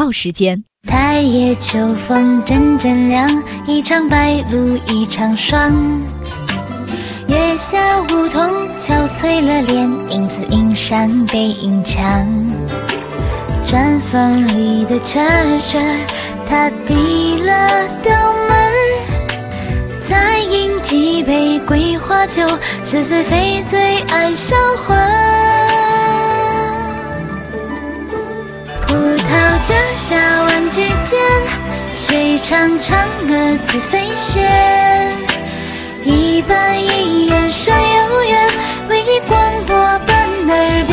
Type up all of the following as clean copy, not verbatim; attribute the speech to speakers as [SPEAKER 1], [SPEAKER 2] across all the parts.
[SPEAKER 1] 告时间。
[SPEAKER 2] 太野秋风阵阵凉，一场白露一场霜。月下梧桐憔悴了脸，影子映上背影墙。毡房里的车他递了刀门儿，再饮几杯桂花酒，似水非醉爱销魂。葡萄架下玩具间，谁唱嫦娥自飞仙？一板一眼山有缘，为你广播伴耳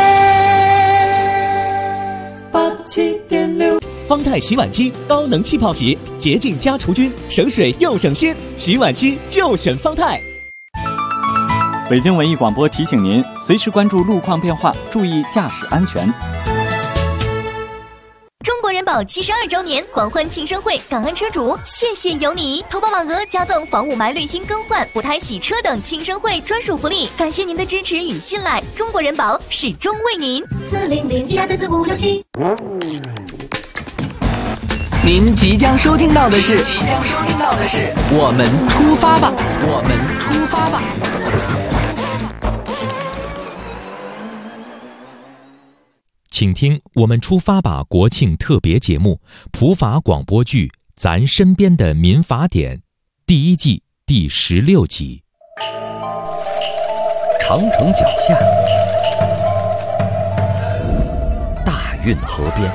[SPEAKER 2] 边。
[SPEAKER 3] 87.6
[SPEAKER 4] 方太洗碗机高能气泡洗，洁净加除菌，省水又省心，洗碗机就选方太。
[SPEAKER 5] 北京文艺广播提醒您，随时关注路况变化，注意驾驶安全。
[SPEAKER 6] 中国人保72周年狂欢庆生会，感恩车主，谢谢有你！投保网额加赠防雾霾滤芯更换、补胎洗车等庆生会专属福利，感谢您的支持与信赖，中国人保始终为您。
[SPEAKER 2] 40012344567。
[SPEAKER 7] 您即将收听到的是我们出发吧，我们出发吧。
[SPEAKER 8] 请听我们出发吧国庆特别节目普法广播剧《咱身边的民法典》第1季第16集。
[SPEAKER 9] 长城脚下，大运河边，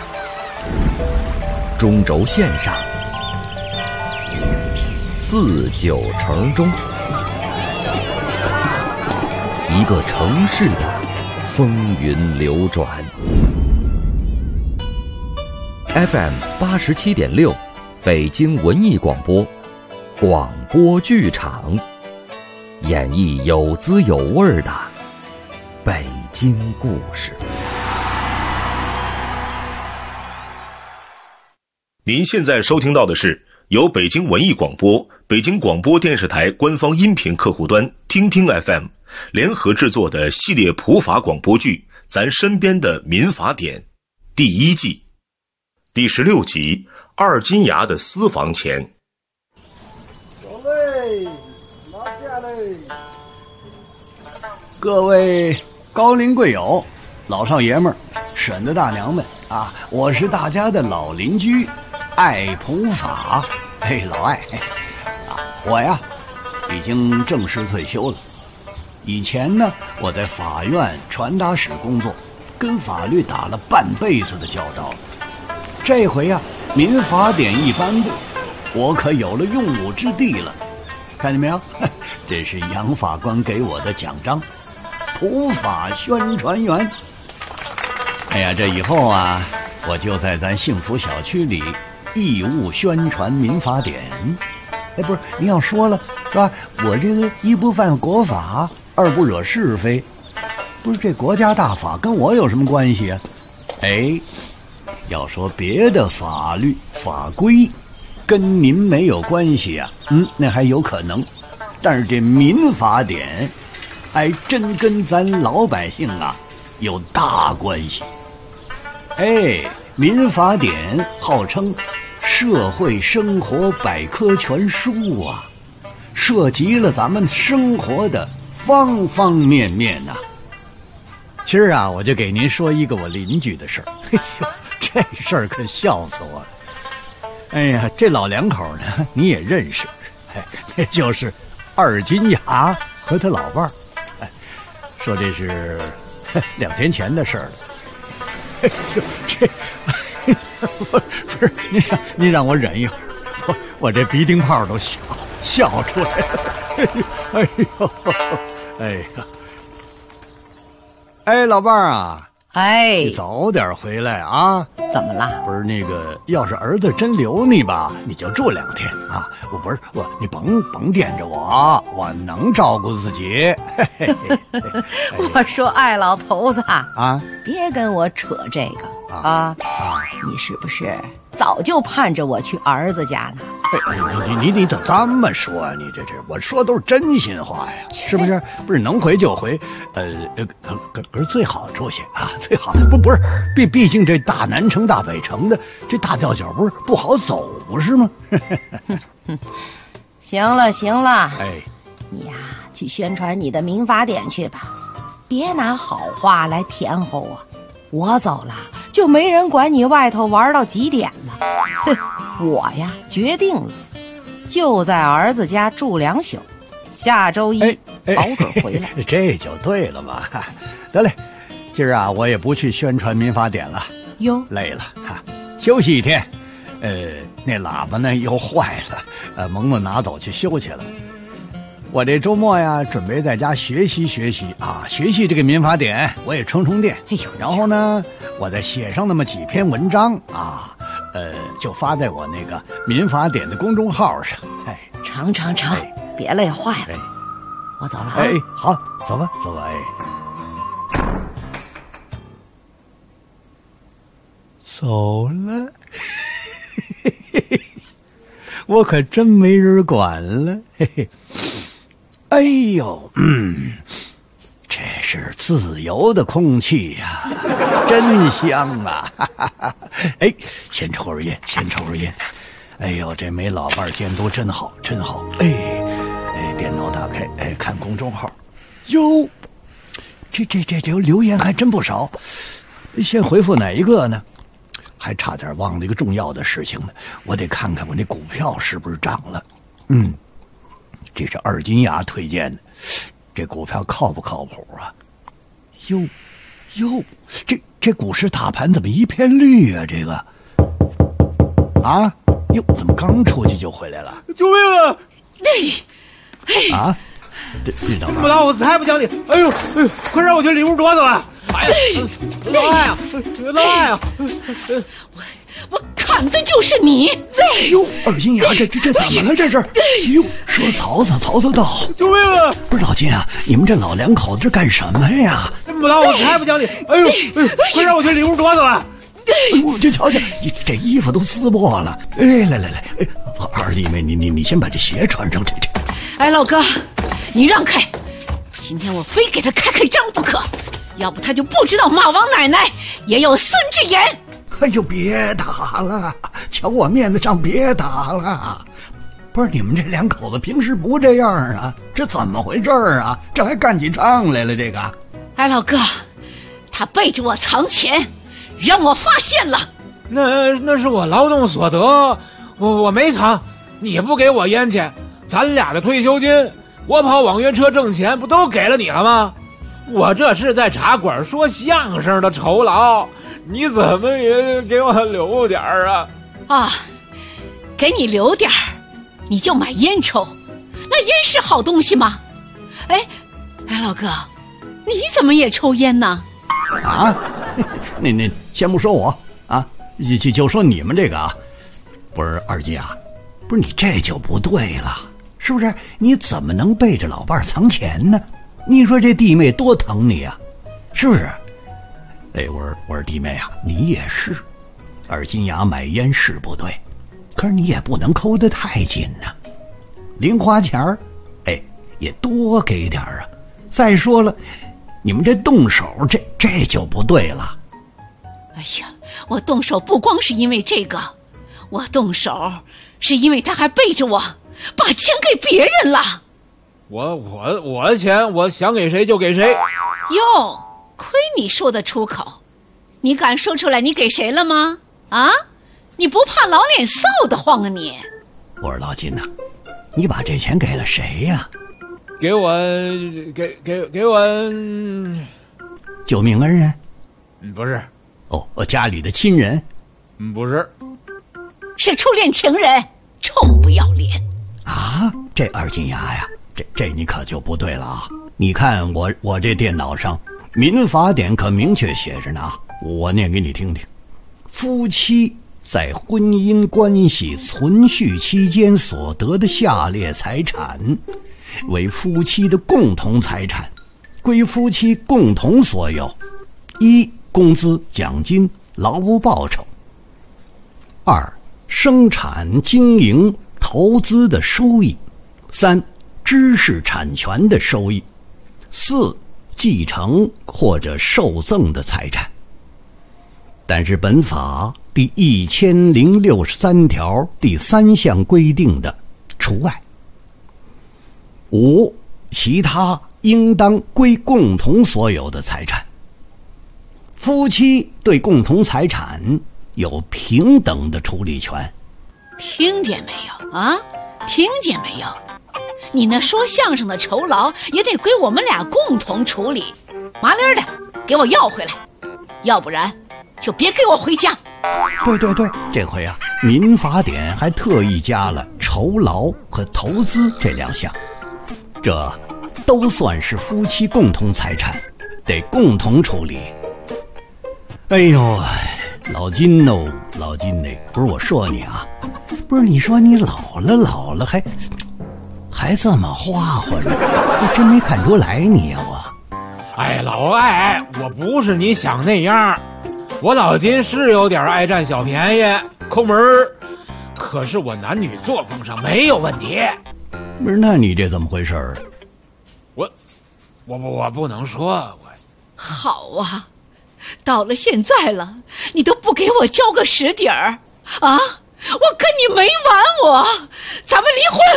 [SPEAKER 9] 中轴线上，49城中，一个城市的风云流转。FM 87.6，北京文艺广播，广播剧场，演绎有滋有味的北京故事。
[SPEAKER 10] 您现在收听到的是由北京文艺广播、北京广播电视台官方音频客户端听听 FM 联合制作的系列普法广播剧《咱身边的民法典》第1季第16集2金牙的私房钱。
[SPEAKER 11] 各位拿下嘞！各位高龄贵友、老少爷们儿、婶子大娘们啊，我是大家的老邻居爱普法，老爱啊，我呀已经正式退休了。以前呢，我在法院传达室工作，跟法律打了半辈子的交道了。这回呀，民法典一颁布，我可有了用武之地了。看见没有？这是杨法官给我的奖章，普法宣传员。哎呀，这以后啊，我就在咱幸福小区里义务宣传民法典。不是，您要说了是吧？我这个一不犯国法，二不惹是非，不是这国家大法跟我有什么关系啊？要说别的法律法规跟您没有关系啊，那还有可能，但是这民法典还真跟咱老百姓啊有大关系。民法典号称社会生活百科全书啊，涉及了咱们生活的方方面面啊。今儿啊，我就给您说一个我邻居的事儿。这事儿可笑死我了。这老两口呢，你也认识，那就是2金牙和他老伴儿。说这是2天前的事儿了。这不是您让我忍一会儿，我这鼻涕泡都笑出来了。老伴儿啊，你早点回来啊！
[SPEAKER 12] 怎么了？
[SPEAKER 11] 不是那个，要是儿子真留你吧，你就住2天啊！你甭惦着我，我能照顾自己。
[SPEAKER 12] 我说爱老头子
[SPEAKER 11] 啊，
[SPEAKER 12] 别跟我扯这个啊！你是不是早就盼着我去儿子家呢？
[SPEAKER 11] 你怎么这么说啊？你这我说都是真心话呀，是不是？不是能回就回，可是最好出去啊，最好不是，毕竟这大南城大北城的这大吊脚不好走，不是吗？
[SPEAKER 12] 行了，
[SPEAKER 11] 哎，
[SPEAKER 12] 你呀去宣传你的民法典去吧，别拿好话来填齁啊！我走了，就没人管你外头玩到几点了。哼，我呀决定了，就在儿子家住2宿，下周1保准回来。
[SPEAKER 11] 这就对了嘛。得嘞，今儿啊我也不去宣传民法典了，
[SPEAKER 12] 哟，
[SPEAKER 11] 累了哈，休息1天。那喇叭呢又坏了，萌萌拿走去修去了。我这周末呀，准备在家学习啊，学习这个民法典，我也充电。
[SPEAKER 12] 哎呦，
[SPEAKER 11] 然后呢，我再写上那么几篇文章啊，就发在我那个民法典的公众号上。哎，
[SPEAKER 12] 成，别累坏了。我走了啊。
[SPEAKER 11] 哎，好，走吧。哎，走了。我可真没人管了，嘿嘿。哎呦，这是自由的空气呀，真香啊！哎，先抽根烟。哎呦，这没老伴监督真好。哎，电脑打开，看公众号。哟，这留言还真不少。先回复哪一个呢？还差点忘了一个重要的事情呢，我得看看我那股票是不是涨了。这是二金牙推荐的，这股票靠不靠谱啊？哟，这股市大盘怎么一片绿啊？这个啊，哟，怎么刚出去就回来了？
[SPEAKER 1] 救命啊！
[SPEAKER 11] 啊，这
[SPEAKER 1] 不打我才不讲理！哎呦，快让我去里屋躲躲啊！哎呀，老艾啊！
[SPEAKER 3] 我砍的就是你！
[SPEAKER 11] 哎呦，二金牙，这怎么了？这是？哎呦，说曹操到！
[SPEAKER 1] 救命啊！
[SPEAKER 11] 不是老金啊，你们这老两口子这干什么呀？
[SPEAKER 1] 不打我才不讲理！哎呦，快让我去里屋躲躲啊！
[SPEAKER 11] 哎呦，就瞧瞧，你这衣服都撕破了！哎，来，二弟妹，你先把这鞋穿上，这。
[SPEAKER 3] 哎，老哥，你让开！今天我非给他开张不可，要不他就不知道马王奶奶也有孙之言。
[SPEAKER 11] 哎呦，别打了，瞧我面子上别打了。不是你们这两口子平时不这样啊？这怎么回事啊？这还干起仗来了？这个，
[SPEAKER 3] 哎，老哥，他背着我藏钱，让我发现了。
[SPEAKER 1] 那是我劳动所得，我没藏。你不给我烟钱，咱俩的退休金，我跑网约车挣钱，不都给了你了吗？我这是在茶馆说相声的酬劳，你怎么也给我留点啊？
[SPEAKER 3] 啊，给你留点儿，你就买烟抽，那烟是好东西吗？哎，老哥，你怎么也抽烟呢？
[SPEAKER 11] 啊，那先不说我啊，就说你们这个啊，不是二金啊，不是你这就不对了，是不是？你怎么能背着老伴藏钱呢？你说这弟妹多疼你啊，是不是？哎，我说弟妹啊，你也是，二金牙买烟是不对，可是你也不能抠得太紧呐，零花钱儿，也多给点啊。再说了，你们这动手这就不对了。
[SPEAKER 3] 哎呀，我动手不光是因为这个，我动手是因为他还背着我把钱给别人了。
[SPEAKER 1] 我的钱，我想给谁就给谁。
[SPEAKER 3] 哟，亏你说得出口，你敢说出来你给谁了吗？啊，你不怕老脸臊得慌啊你？
[SPEAKER 11] 我说老金呐，你把这钱给了谁呀？
[SPEAKER 1] 给我
[SPEAKER 11] 救命恩人？
[SPEAKER 1] 不是。
[SPEAKER 11] 哦，家里的亲人？
[SPEAKER 1] 不是。
[SPEAKER 3] 是初恋情人，臭不要脸！
[SPEAKER 11] 啊，这二金牙呀，这你可就不对了啊！你看我这电脑上民法典可明确写着呢啊，我念给你听听：夫妻在婚姻关系存续期间所得的下列财产，为夫妻的共同财产，归夫妻共同所有：一、工资、奖金、劳务报酬；二、生产经营投投资的收益；3、知识产权的收益；4、继承或者受赠的财产。但是本法第1063条第3项规定的除外。5、其他应当归共同所有的财产。夫妻对共同财产有平等的处理权。
[SPEAKER 3] 听见没有啊？听见没有？你那说相声的酬劳也得归我们俩共同处理，麻利儿的给我要回来，要不然就别给我回家。
[SPEAKER 11] 对，这回啊，民法典还特意加了酬劳和投资这2项，这都算是夫妻共同财产，得共同处理。哎呦，老金哦，老金嘞，不是我说你啊，不是你说你老了还这么花活呢，我真没看出来你呀我。
[SPEAKER 1] 哎，老艾，我不是你想那样，我老金是有点爱占小便宜抠门儿，可是我男女作风上没有问题。
[SPEAKER 11] 不是，那你这怎么回事儿？
[SPEAKER 1] 我不能说。
[SPEAKER 3] 好啊，到了现在了，你都不给我交个实底儿啊！我跟你没完，咱们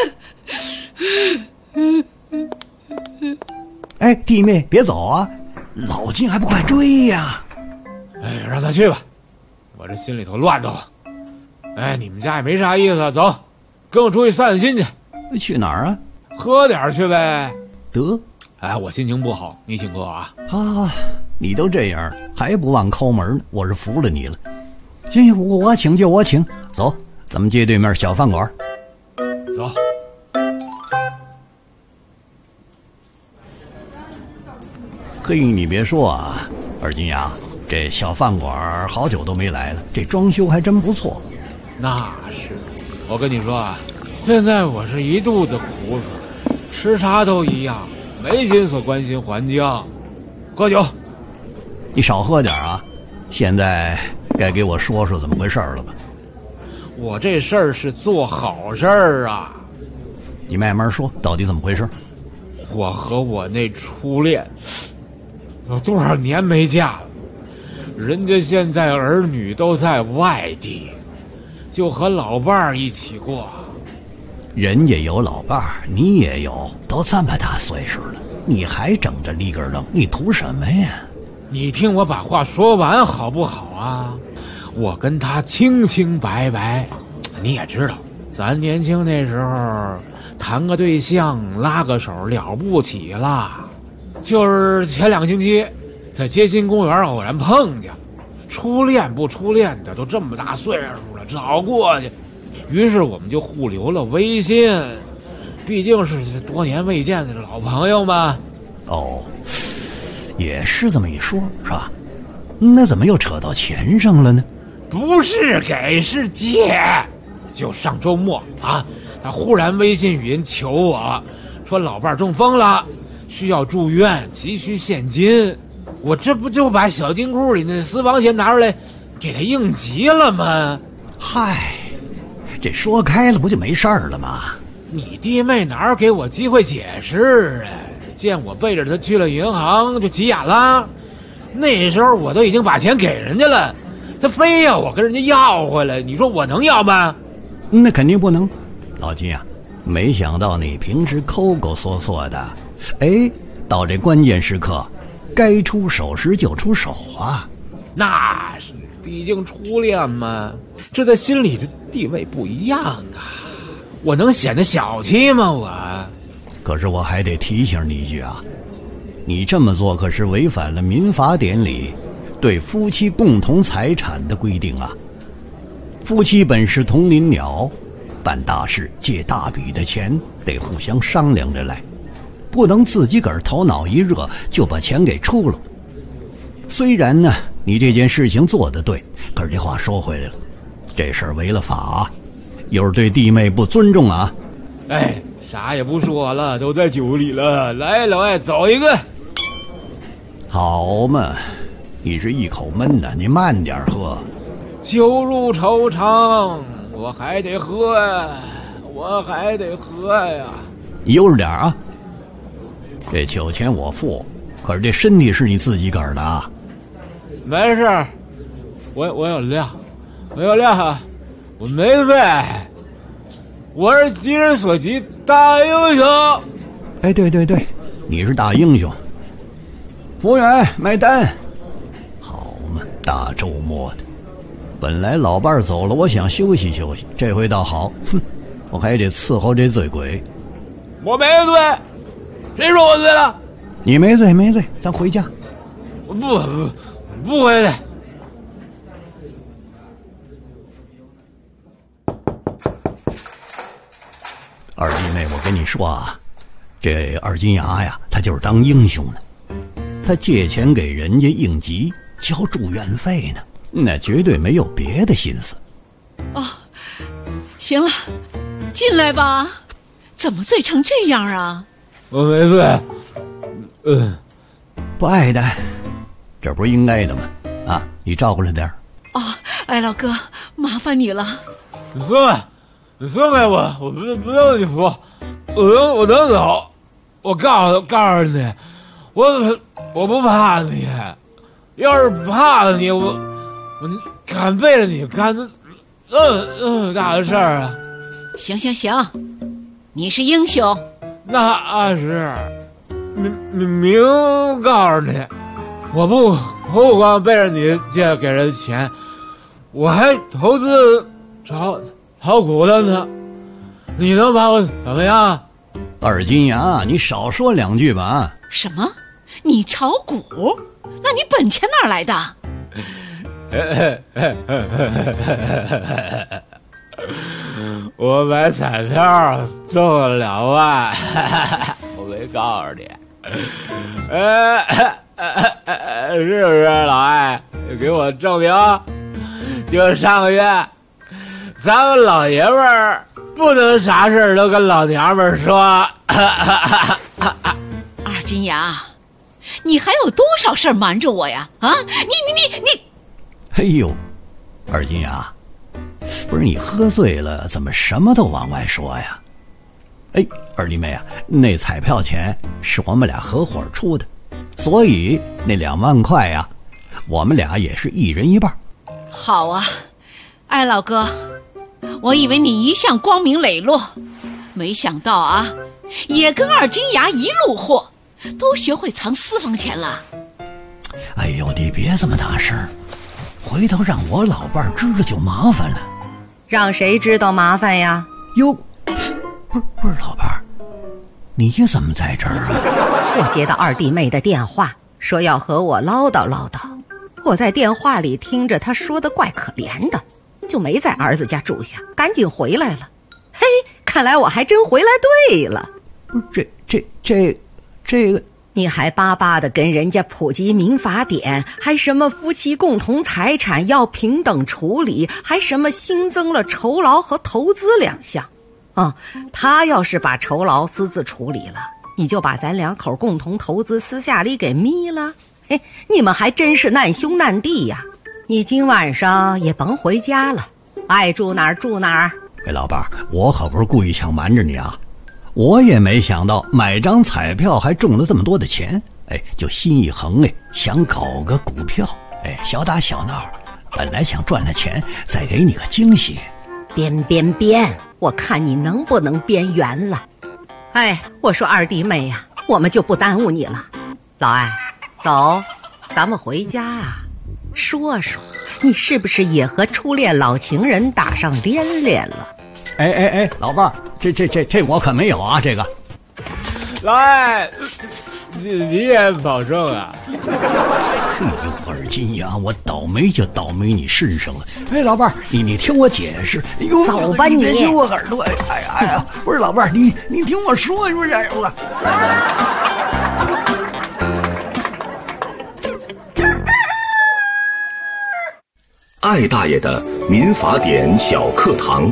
[SPEAKER 3] 离婚。
[SPEAKER 11] 哎，弟妹别走啊，老金还不快追呀！
[SPEAKER 1] 哎，让他去吧，我这心里头乱叨。哎，你们家也没啥意思，走，跟我出去散散心去。
[SPEAKER 11] 去哪儿啊？
[SPEAKER 1] 喝点去呗。
[SPEAKER 11] 得。
[SPEAKER 1] 哎，我心情不好，你请客啊。
[SPEAKER 11] 啊，你都这样还不忘抠门呢，我是服了你了。行，我请就我请，走，咱们街对面小饭馆。
[SPEAKER 1] 走。
[SPEAKER 11] 嘿，你别说啊，二金呀，这小饭馆好久都没来了，这装修还真不错。
[SPEAKER 1] 那是，我跟你说啊，现在我是一肚子苦水，吃啥都一样，没心思关心环境。喝酒，
[SPEAKER 11] 你少喝点啊！现在该给我说说怎么回事了吧？
[SPEAKER 1] 我这事儿是做好事儿啊！
[SPEAKER 11] 你慢慢说，到底怎么回事？
[SPEAKER 1] 我和我那初恋有多少年没嫁了？人家现在儿女都在外地，就和老伴儿一起过。
[SPEAKER 11] 人家有老伴儿，你也有，都这么大岁数了，你还整着立根愣，你图什么呀？
[SPEAKER 1] 你听我把话说完好不好啊？我跟他清清白白，你也知道，咱年轻那时候谈个对象拉个手了不起了。就是前2个星期在街心公园偶然碰见，初恋不初恋的都这么大岁数了，找过去。于是我们就互留了微信，毕竟是多年未见的老朋友嘛。
[SPEAKER 11] 哦，也是这么一说，是吧？那怎么又扯到钱上了呢？
[SPEAKER 1] 不是给，是借。就上周末啊，他忽然微信语音求我，说老伴中风了，需要住院，急需现金。我这不就把小金库里那私房钱拿出来给他应急了吗？
[SPEAKER 11] 嗨，这说开了不就没事儿了吗？
[SPEAKER 1] 你弟妹哪有给我机会解释啊？见我背着他去了银行就急眼了。那时候我都已经把钱给人家了，他非要我跟人家要回来，你说我能要吗？
[SPEAKER 11] 那肯定不能。老金啊，没想到你平时抠抠缩缩的，哎，到这关键时刻该出手时就出手啊。
[SPEAKER 1] 那是，毕竟初恋嘛，这在心里的地位不一样啊。我能显得小气吗？
[SPEAKER 11] 可是我还得提醒你一句啊，你这么做可是违反了民法典里对夫妻共同财产的规定啊。夫妻本是同林鸟，办大事借大笔的钱得互相商量着来，不能自己个儿头脑一热就把钱给出了。虽然呢你这件事情做得对，可是这话说回来了，这事儿违了法，又是对弟妹不尊重啊。
[SPEAKER 1] 哎，啥也不说了，都在酒里了。来，老艾，走一个。
[SPEAKER 11] 好嘛，你是一口闷的，你慢点喝。
[SPEAKER 1] 酒入愁肠，我还得喝， 我还得喝呀。
[SPEAKER 11] 你悠着点啊！这酒钱我付，可是这身体是你自己个儿的啊。
[SPEAKER 1] 没事，我有量，我没醉，我是急人所急大英雄。
[SPEAKER 11] 哎，对，你是大英雄。服务员买单。好嘛，大周末的，本来老伴儿走了，我想休息休息，这回倒好，哼，我还得伺候这醉鬼。
[SPEAKER 1] 我没醉，谁说我醉了？
[SPEAKER 11] 你没醉，咱回家。
[SPEAKER 1] 不回去。
[SPEAKER 11] 二弟妹，我跟你说啊，这二金牙呀，他就是当英雄呢。他借钱给人家应急，交住院费呢，那绝对没有别的心思。
[SPEAKER 3] 哦，行了，进来吧。怎么醉成这样啊？
[SPEAKER 1] 我没醉。
[SPEAKER 11] 不爱的，这不是应该的吗？啊，你照顾着点。
[SPEAKER 3] 哦，哎，老哥，麻烦你了。
[SPEAKER 1] 你送给我，我不用你扶，我能走。我告诉你，我不怕你，要是怕了你，我敢背着你干那么大的事儿啊！
[SPEAKER 3] 行，你是英雄，
[SPEAKER 1] 那是明告诉你，我不光背着你借给人钱，我还投资炒股的呢。你能把我怎么样？
[SPEAKER 11] 二金牙，你少说两句吧。
[SPEAKER 3] 什么？你炒股？那你本钱哪儿来的？
[SPEAKER 1] 我买彩票中了2万，我没告诉你。是不是老艾？给我证明，就上个月，咱们老爷们儿不能啥事都跟老娘们儿说。
[SPEAKER 3] 二金牙，你还有多少事儿瞒着我呀？啊，你！
[SPEAKER 11] 哎呦，二金牙，不是你喝醉了，怎么什么都往外说呀？哎，二弟妹啊，那彩票钱是我们俩合伙出的，所以那2万块呀，我们俩也是一人一半。
[SPEAKER 3] 好啊，哎，老哥，我以为你一向光明磊落，没想到啊，也跟二金牙一路货，都学会藏私房钱了。
[SPEAKER 11] 哎呦，你别这么大声，回头让我老伴儿知道就麻烦了。
[SPEAKER 12] 让谁知道麻烦呀？
[SPEAKER 11] 哟，不是老伴儿，你怎么在这儿啊？
[SPEAKER 12] 我接到二弟妹的电话，说要和我唠叨唠叨。我在电话里听着他说的怪可怜的，就没在儿子家住下，赶紧回来了。嘿，看来我还真回来对了。
[SPEAKER 11] 不是这个，
[SPEAKER 12] 你还巴巴的跟人家普及民法典，还什么夫妻共同财产要平等处理，还什么新增了酬劳和投资2项。他要是把酬劳私自处理了，你就把咱2口共同投资私下里给眯了。嘿，你们还真是难兄难弟呀！你今晚上也甭回家了，爱住哪儿住哪儿。
[SPEAKER 11] 哎，老伴儿，我可不是故意想瞒着你啊，我也没想到买张彩票还中了这么多的钱。哎，就心一横，哎，想搞个股票，哎，小打小闹，本来想赚了钱再给你个惊喜。
[SPEAKER 12] 编，我看你能不能编圆了。哎，我说二弟妹呀，我们就不耽误你了。老艾，走，咱们回家啊，说说你是不是也和初恋老情人打上连了？
[SPEAKER 11] 哎，老伴儿，这我可没有啊，这个。
[SPEAKER 1] 老艾，你也保重啊！
[SPEAKER 11] 哎呦，二金牙，我倒霉就倒霉你身上了。哎，老伴儿，你听我解释。哎呦，
[SPEAKER 12] 走吧你！
[SPEAKER 11] 别揪我耳朵！哎呀，不是老伴儿，你听我说，是不是？哎呦
[SPEAKER 10] 艾大爷的民法典小课堂。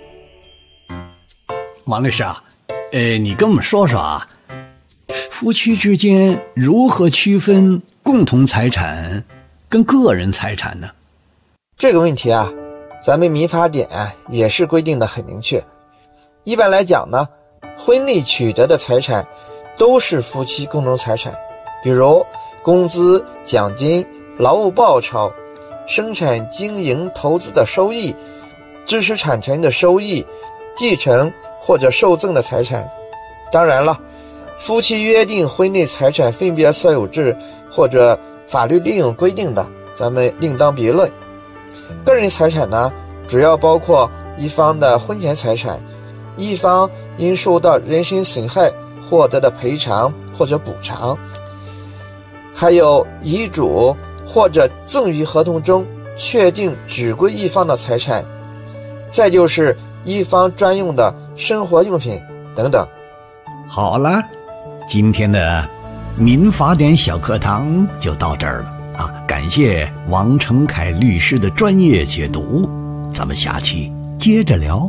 [SPEAKER 11] 王律师啊，你跟我们说说啊，夫妻之间如何区分共同财产跟个人财产呢？
[SPEAKER 13] 这个问题啊，咱们民法典也是规定的很明确， 一般来讲呢，婚内取得的财产都是夫妻共同财产，比如工资、奖金、劳务报酬、生产经营投资的收益、知识产权的收益、继承或者受赠的财产。当然了，夫妻约定婚内财产分别所有制或者法律另有规定的，咱们另当别论。个人财产呢，主要包括一方的婚前财产，一方因受到人身损害获得的赔偿或者补偿，还有遗嘱或者赠与合同中确定只归一方的财产，再就是一方专用的生活用品等等。
[SPEAKER 11] 好了，今天的民法典小课堂就到这儿了啊！感谢王成凯律师的专业解读，咱们下期接着聊。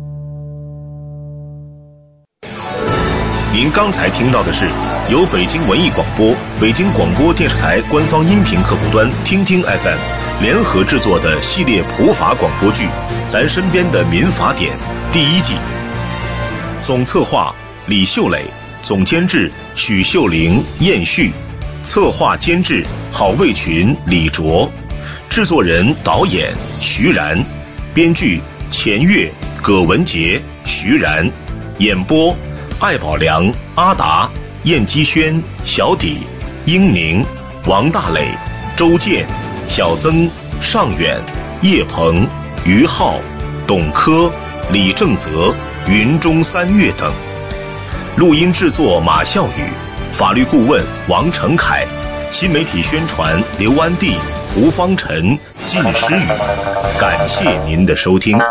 [SPEAKER 10] 您刚才听到的是由北京文艺广播、北京广播电视台官方音频客户端听听 FM 联合制作的系列普法广播剧《咱身边的民法典》第1季，总策划李秀磊，总监制许秀玲、燕旭，策划监制郝卫群、李卓，制作人导演徐然，编剧钱月、葛文杰、徐然，演播艾宝良、阿达、燕基轩、小底、英宁、王大磊、周健、小曾、尚远、叶鹏、于浩、董科、李正泽、云中三月等。录音制作马孝宇，法律顾问王成凯，新媒体宣传刘安娣、胡方晨、靳诗雨。感谢您的收听。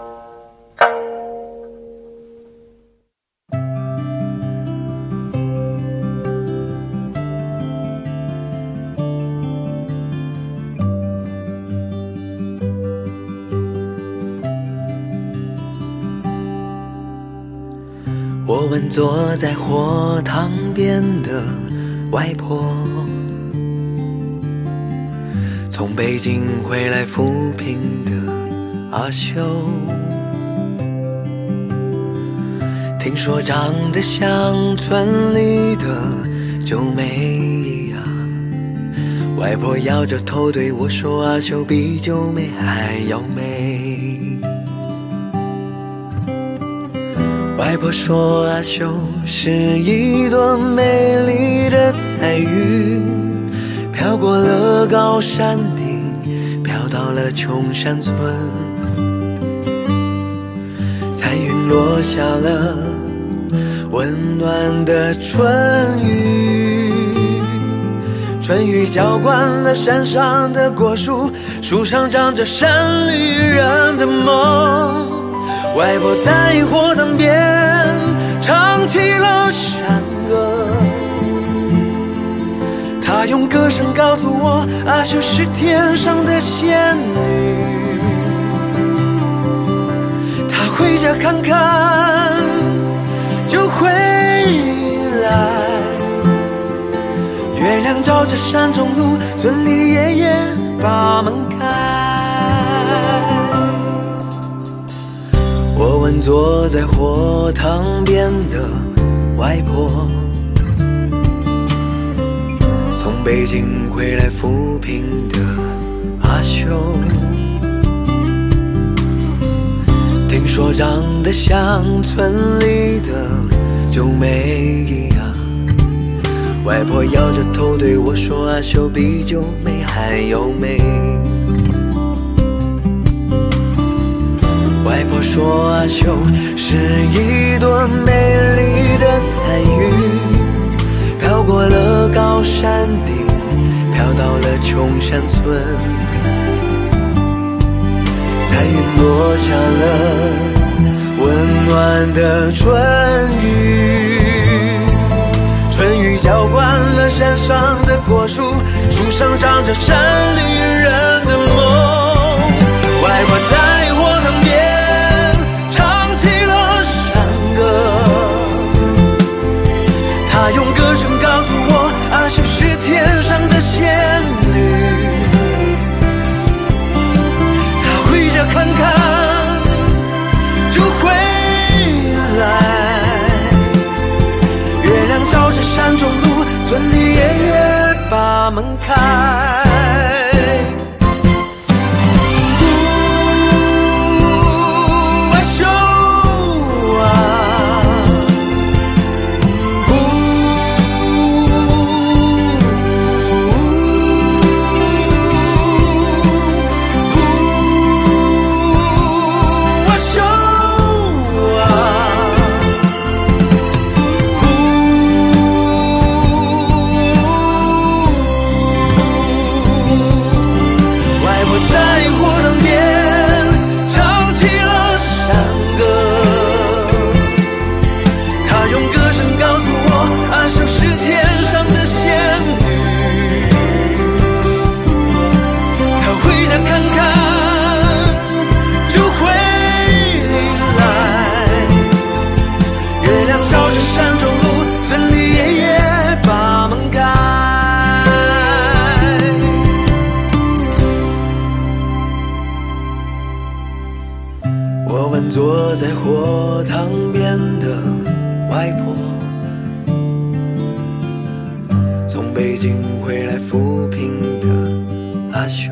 [SPEAKER 14] 我问坐在火塘边的外婆，从北京回来扶贫的阿秀，听说长得像村里的九妹呀，外婆摇着头对我说，阿秀比九妹还要美。外婆说，阿秀是一朵美丽的彩云，飘过了高山顶，飘到了穷山村。彩云落下了温暖的春雨，春雨浇灌了山上的果树，树上长着山里人的梦。外婆在火塘边唱起了山歌，她用歌声告诉我，阿秀是天上的仙女。她回家看看就回来，月亮照着山中路，村里爷爷把门开。我问坐在火塘边的外婆，从北京回来扶贫的阿秀，听说长得像村里的九妹呀，外婆摇着头对我说，阿秀比九妹还要美。外婆说，阿秀是一朵美丽的彩云，飘过了高山顶，飘到了穷山村。彩云落下了温暖的春雨，春雨浇灌了山上的果树，树上长着山里人的梦。外婆在火塘边用歌声告诉我，阿秀是天上的仙女。她回家看看就回我问坐在火塘边的外婆，从北京回来扶贫的阿秀，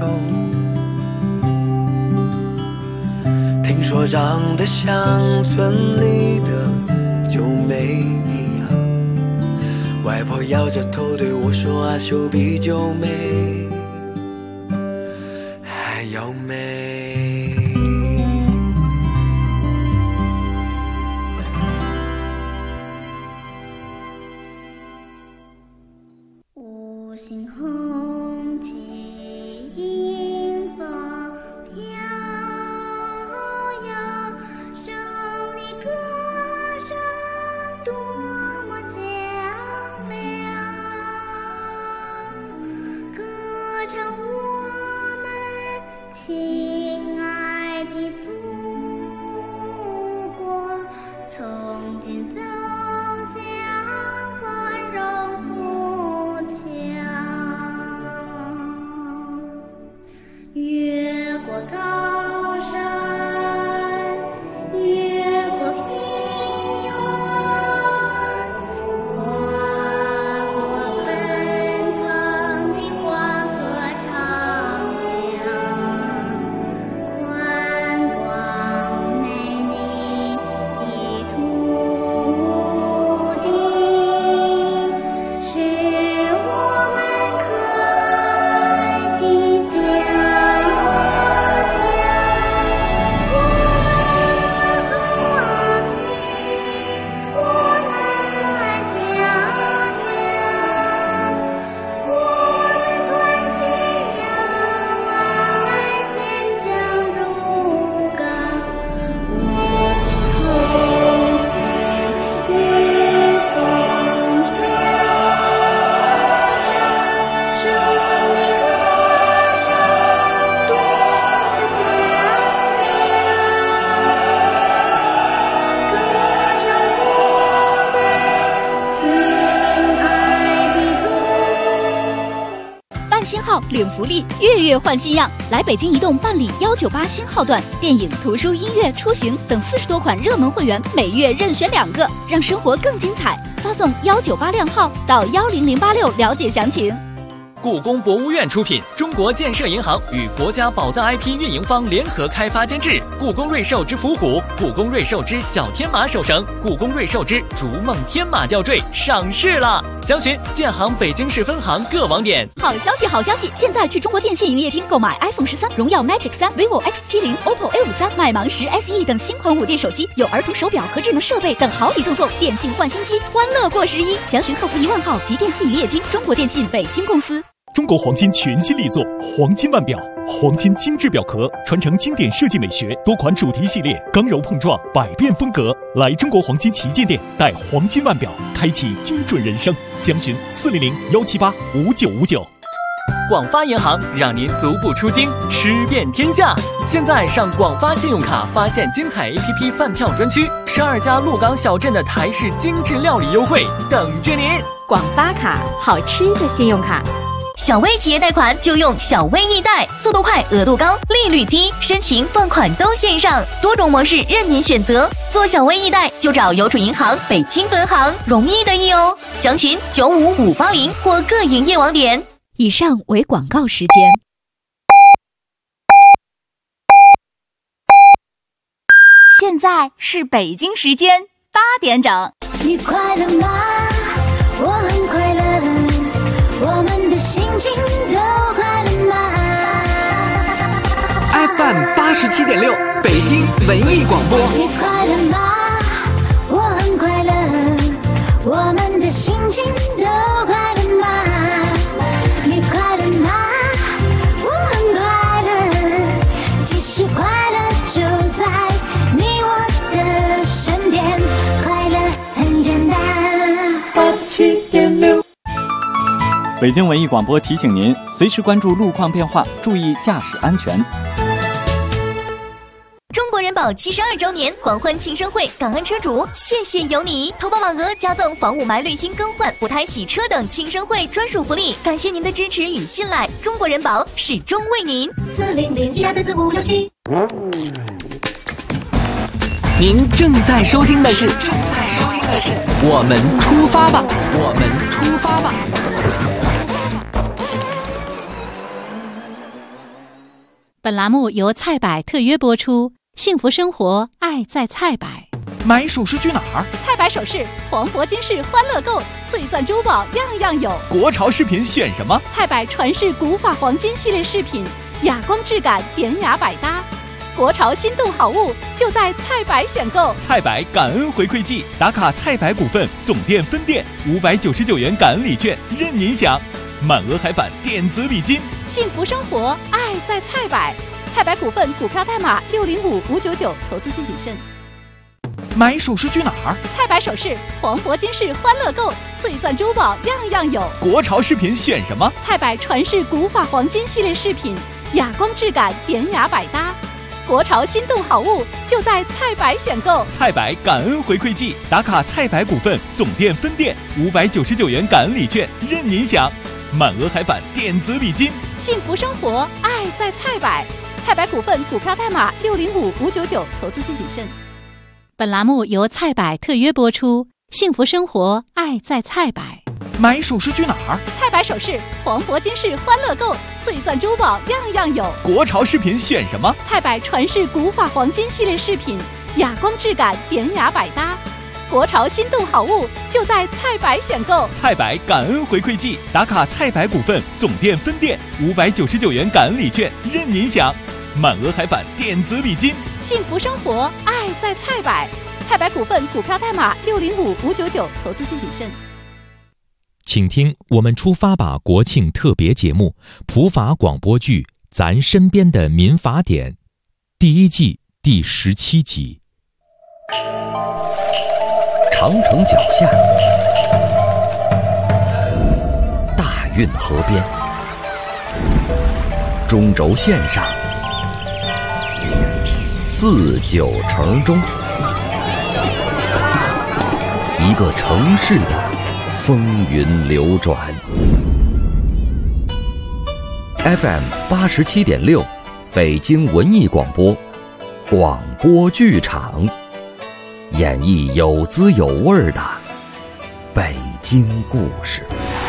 [SPEAKER 14] 听说长得像村里的九妹一样，外婆摇着头对我说，阿秀比九妹还要美。
[SPEAKER 15] 五星红旗迎风飘摇，胜利歌声多么响亮，歌唱我们亲爱的祖国，从今走向繁荣富强，越过高山，越过平原，跨过奔腾的黄河长江，宽广美丽的土地，是我们可爱的家乡。我们和平，我们家乡，我们团结友爱，坚强如钢。五星红旗迎风飘摇，胜利歌声多么响亮，歌唱我们亲爱的祖
[SPEAKER 16] 办新号领福利，月月换新样。来北京移动办理198新号段，电影、图书、音乐、出行等40多款热门会员，每月任选2个，让生活更精彩。发送198靓号到10086了解详情。
[SPEAKER 17] 故宫博物院出品，中国建设银行与国家宝藏 IP 运营方联合开发监制。故宫瑞兽之伏虎、故宫瑞兽之小天马手绳、故宫瑞兽之逐梦天马吊坠上市了，详询建行北京市分行各网点。
[SPEAKER 16] 好消息，好消息！现在去中国电信营业厅购买 iPhone 13、荣耀 Magic 3、vivo X70、OPPO A53、麦芒10 SE 等新款5电手机，有儿童手表和智能设备等好礼赠送。电信换新机，欢乐过11。详询客服1万号及电信营业厅。中国电信北京公司。
[SPEAKER 18] 中国黄金全新力作黄金腕表，黄金精致表壳传承经典设计美学，多款主题系列刚柔碰撞，百变风格。来中国黄金旗舰店，带黄金腕表，开启精准人生。详询400-178-5959。
[SPEAKER 17] 广发银行让您足不出京，吃遍天下。现在上广发信用卡发现精彩 APP 饭票专区，12家鹿港小镇的台式精致料理优惠等着您。
[SPEAKER 16] 广发卡，好吃的信用卡。
[SPEAKER 6] 小微企业贷款就用小微易贷，速度快，额度高，利率低，申请放款都线上，多种模式任您选择。做小微易贷就找邮储银行北京分行，容易的易哦。详询95580或各营业网点。
[SPEAKER 16] 以上为广告时间。现在是北京时间8点整。
[SPEAKER 2] 你快乐吗？我很快乐。我们的心情都快乐吗
[SPEAKER 7] ？FM87.6，北京文艺广播。
[SPEAKER 2] 你快乐吗？我很快乐。我们的心情都快乐吗？你快乐吗？我很快乐。其实快乐就在你我的身边，快乐很简单。
[SPEAKER 14] 87.6。
[SPEAKER 5] 北京文艺广播提醒您，随时关注路况变化，注意驾驶安全。
[SPEAKER 6] 中国人保72周年狂欢庆生会，感恩车主，谢谢有你！投保满额加赠防雾霾滤芯更换、补胎洗车等庆生会专属福利，感谢您的支持与信赖，中国人保始终为您。
[SPEAKER 2] 400-1234567。
[SPEAKER 7] 您正在收听的是我们出发吧，我们出发吧。
[SPEAKER 16] 本栏目由菜百特约播出，幸福生活，爱在菜百。
[SPEAKER 18] 买首饰去哪儿？
[SPEAKER 16] 菜百首饰，黄铂金饰欢乐购，翠钻珠宝样样有。
[SPEAKER 18] 国潮饰品选什么？
[SPEAKER 16] 菜百传世古法黄金系列饰品，哑光质感，典雅百搭。国潮心动好物就在菜百选购。
[SPEAKER 18] 菜百感恩回馈季，打卡菜百股份总店分店599元感恩礼券任您享，满额还返电子礼金。
[SPEAKER 16] 幸福生活，爱在菜百。菜百股份股票代码605599，投资需谨慎。
[SPEAKER 18] 买首饰去哪儿？
[SPEAKER 16] 菜百首饰，黄铂金饰欢乐购，翠钻珠宝样样有。
[SPEAKER 18] 国潮饰品选什么？
[SPEAKER 16] 菜百传世古法黄金系列饰品，哑光质感，典雅百搭。国潮心动好物就在菜百选购。
[SPEAKER 18] 菜百感恩回馈季，打卡菜百股份总店分店599元感恩礼券任您享，满额还返电子礼金。
[SPEAKER 16] 幸福生活，爱在菜百。菜百股份股票代码605599，投资需谨慎。本栏目由菜百特约播出，幸福生活，爱在菜百。
[SPEAKER 18] 买首饰去哪儿？
[SPEAKER 16] 菜百首饰，黄铂金饰欢乐购，翠钻珠宝样样有。
[SPEAKER 18] 国潮饰品选什么？
[SPEAKER 16] 菜百传世古法黄金系列饰品，哑光质感，典雅百搭。国潮心动好物就在菜百选购。
[SPEAKER 18] 菜百感恩回馈季，打卡菜百股份总店分店599元感恩礼券任您享，满额还返电子礼金。
[SPEAKER 16] 幸福生活，爱在菜百。菜百股份股票代码605599，投资需谨慎。
[SPEAKER 8] 请听我们出发吧国庆特别节目普法广播剧《咱身边的民法典》第1季第17集。
[SPEAKER 9] 长城脚下，大运河边，中轴线上，4、9城中，一个城市的风云流转。FM 87.6，北京文艺广播，广播剧场，演绎有滋有味的北京故事。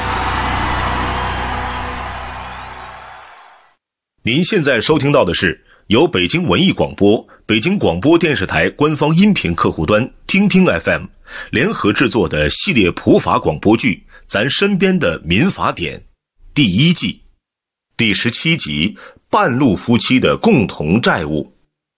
[SPEAKER 10] 您现在收听到的是由北京文艺广播、北京广播电视台官方音频客户端听听 FM 联合制作的系列普法广播剧《咱身边的民法典》第1季第17集《半路夫妻的共同债务》。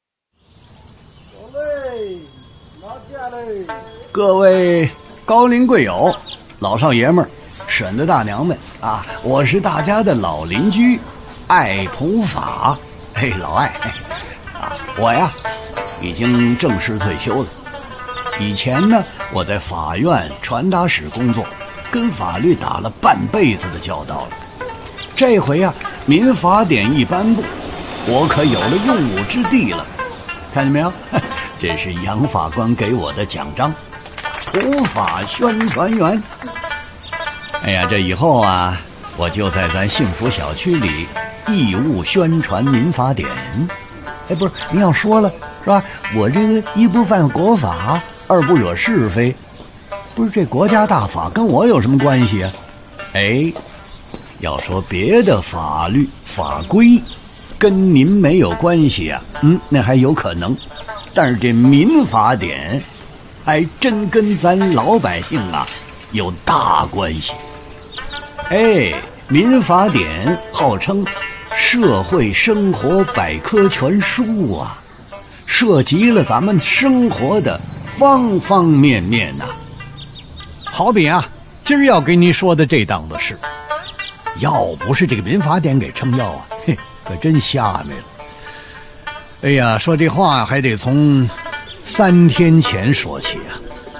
[SPEAKER 11] 各位高龄贵友、老少爷们儿、婶子大娘们啊，我是大家的老邻居爱普法。嘿，老爱啊，我呀已经正式退休了。以前呢，我在法院传达室工作，跟法律打了半辈子的交道了。这回啊，民法典一颁布，我可有了用武之地了。看见没有？这是杨法官给我的奖章，普法宣传员。哎呀，这以后啊，我就在咱幸福小区里义务宣传民法典。哎，不是，你要说了是吧？我这个一不犯国法，二不惹是非，不是这国家大法跟我有什么关系啊？哎，要说别的法律法规跟您没有关系啊，那还有可能。但是这民法典还真跟咱老百姓啊有大关系。哎，民法典号称社会生活百科全书啊，涉及了咱们生活的方方面面呐。好比啊，今儿要给你说的这档子事，要不是这个民法典给撑腰啊，嘿，可真瞎没了。哎呀，说这话还得从3天前说起啊。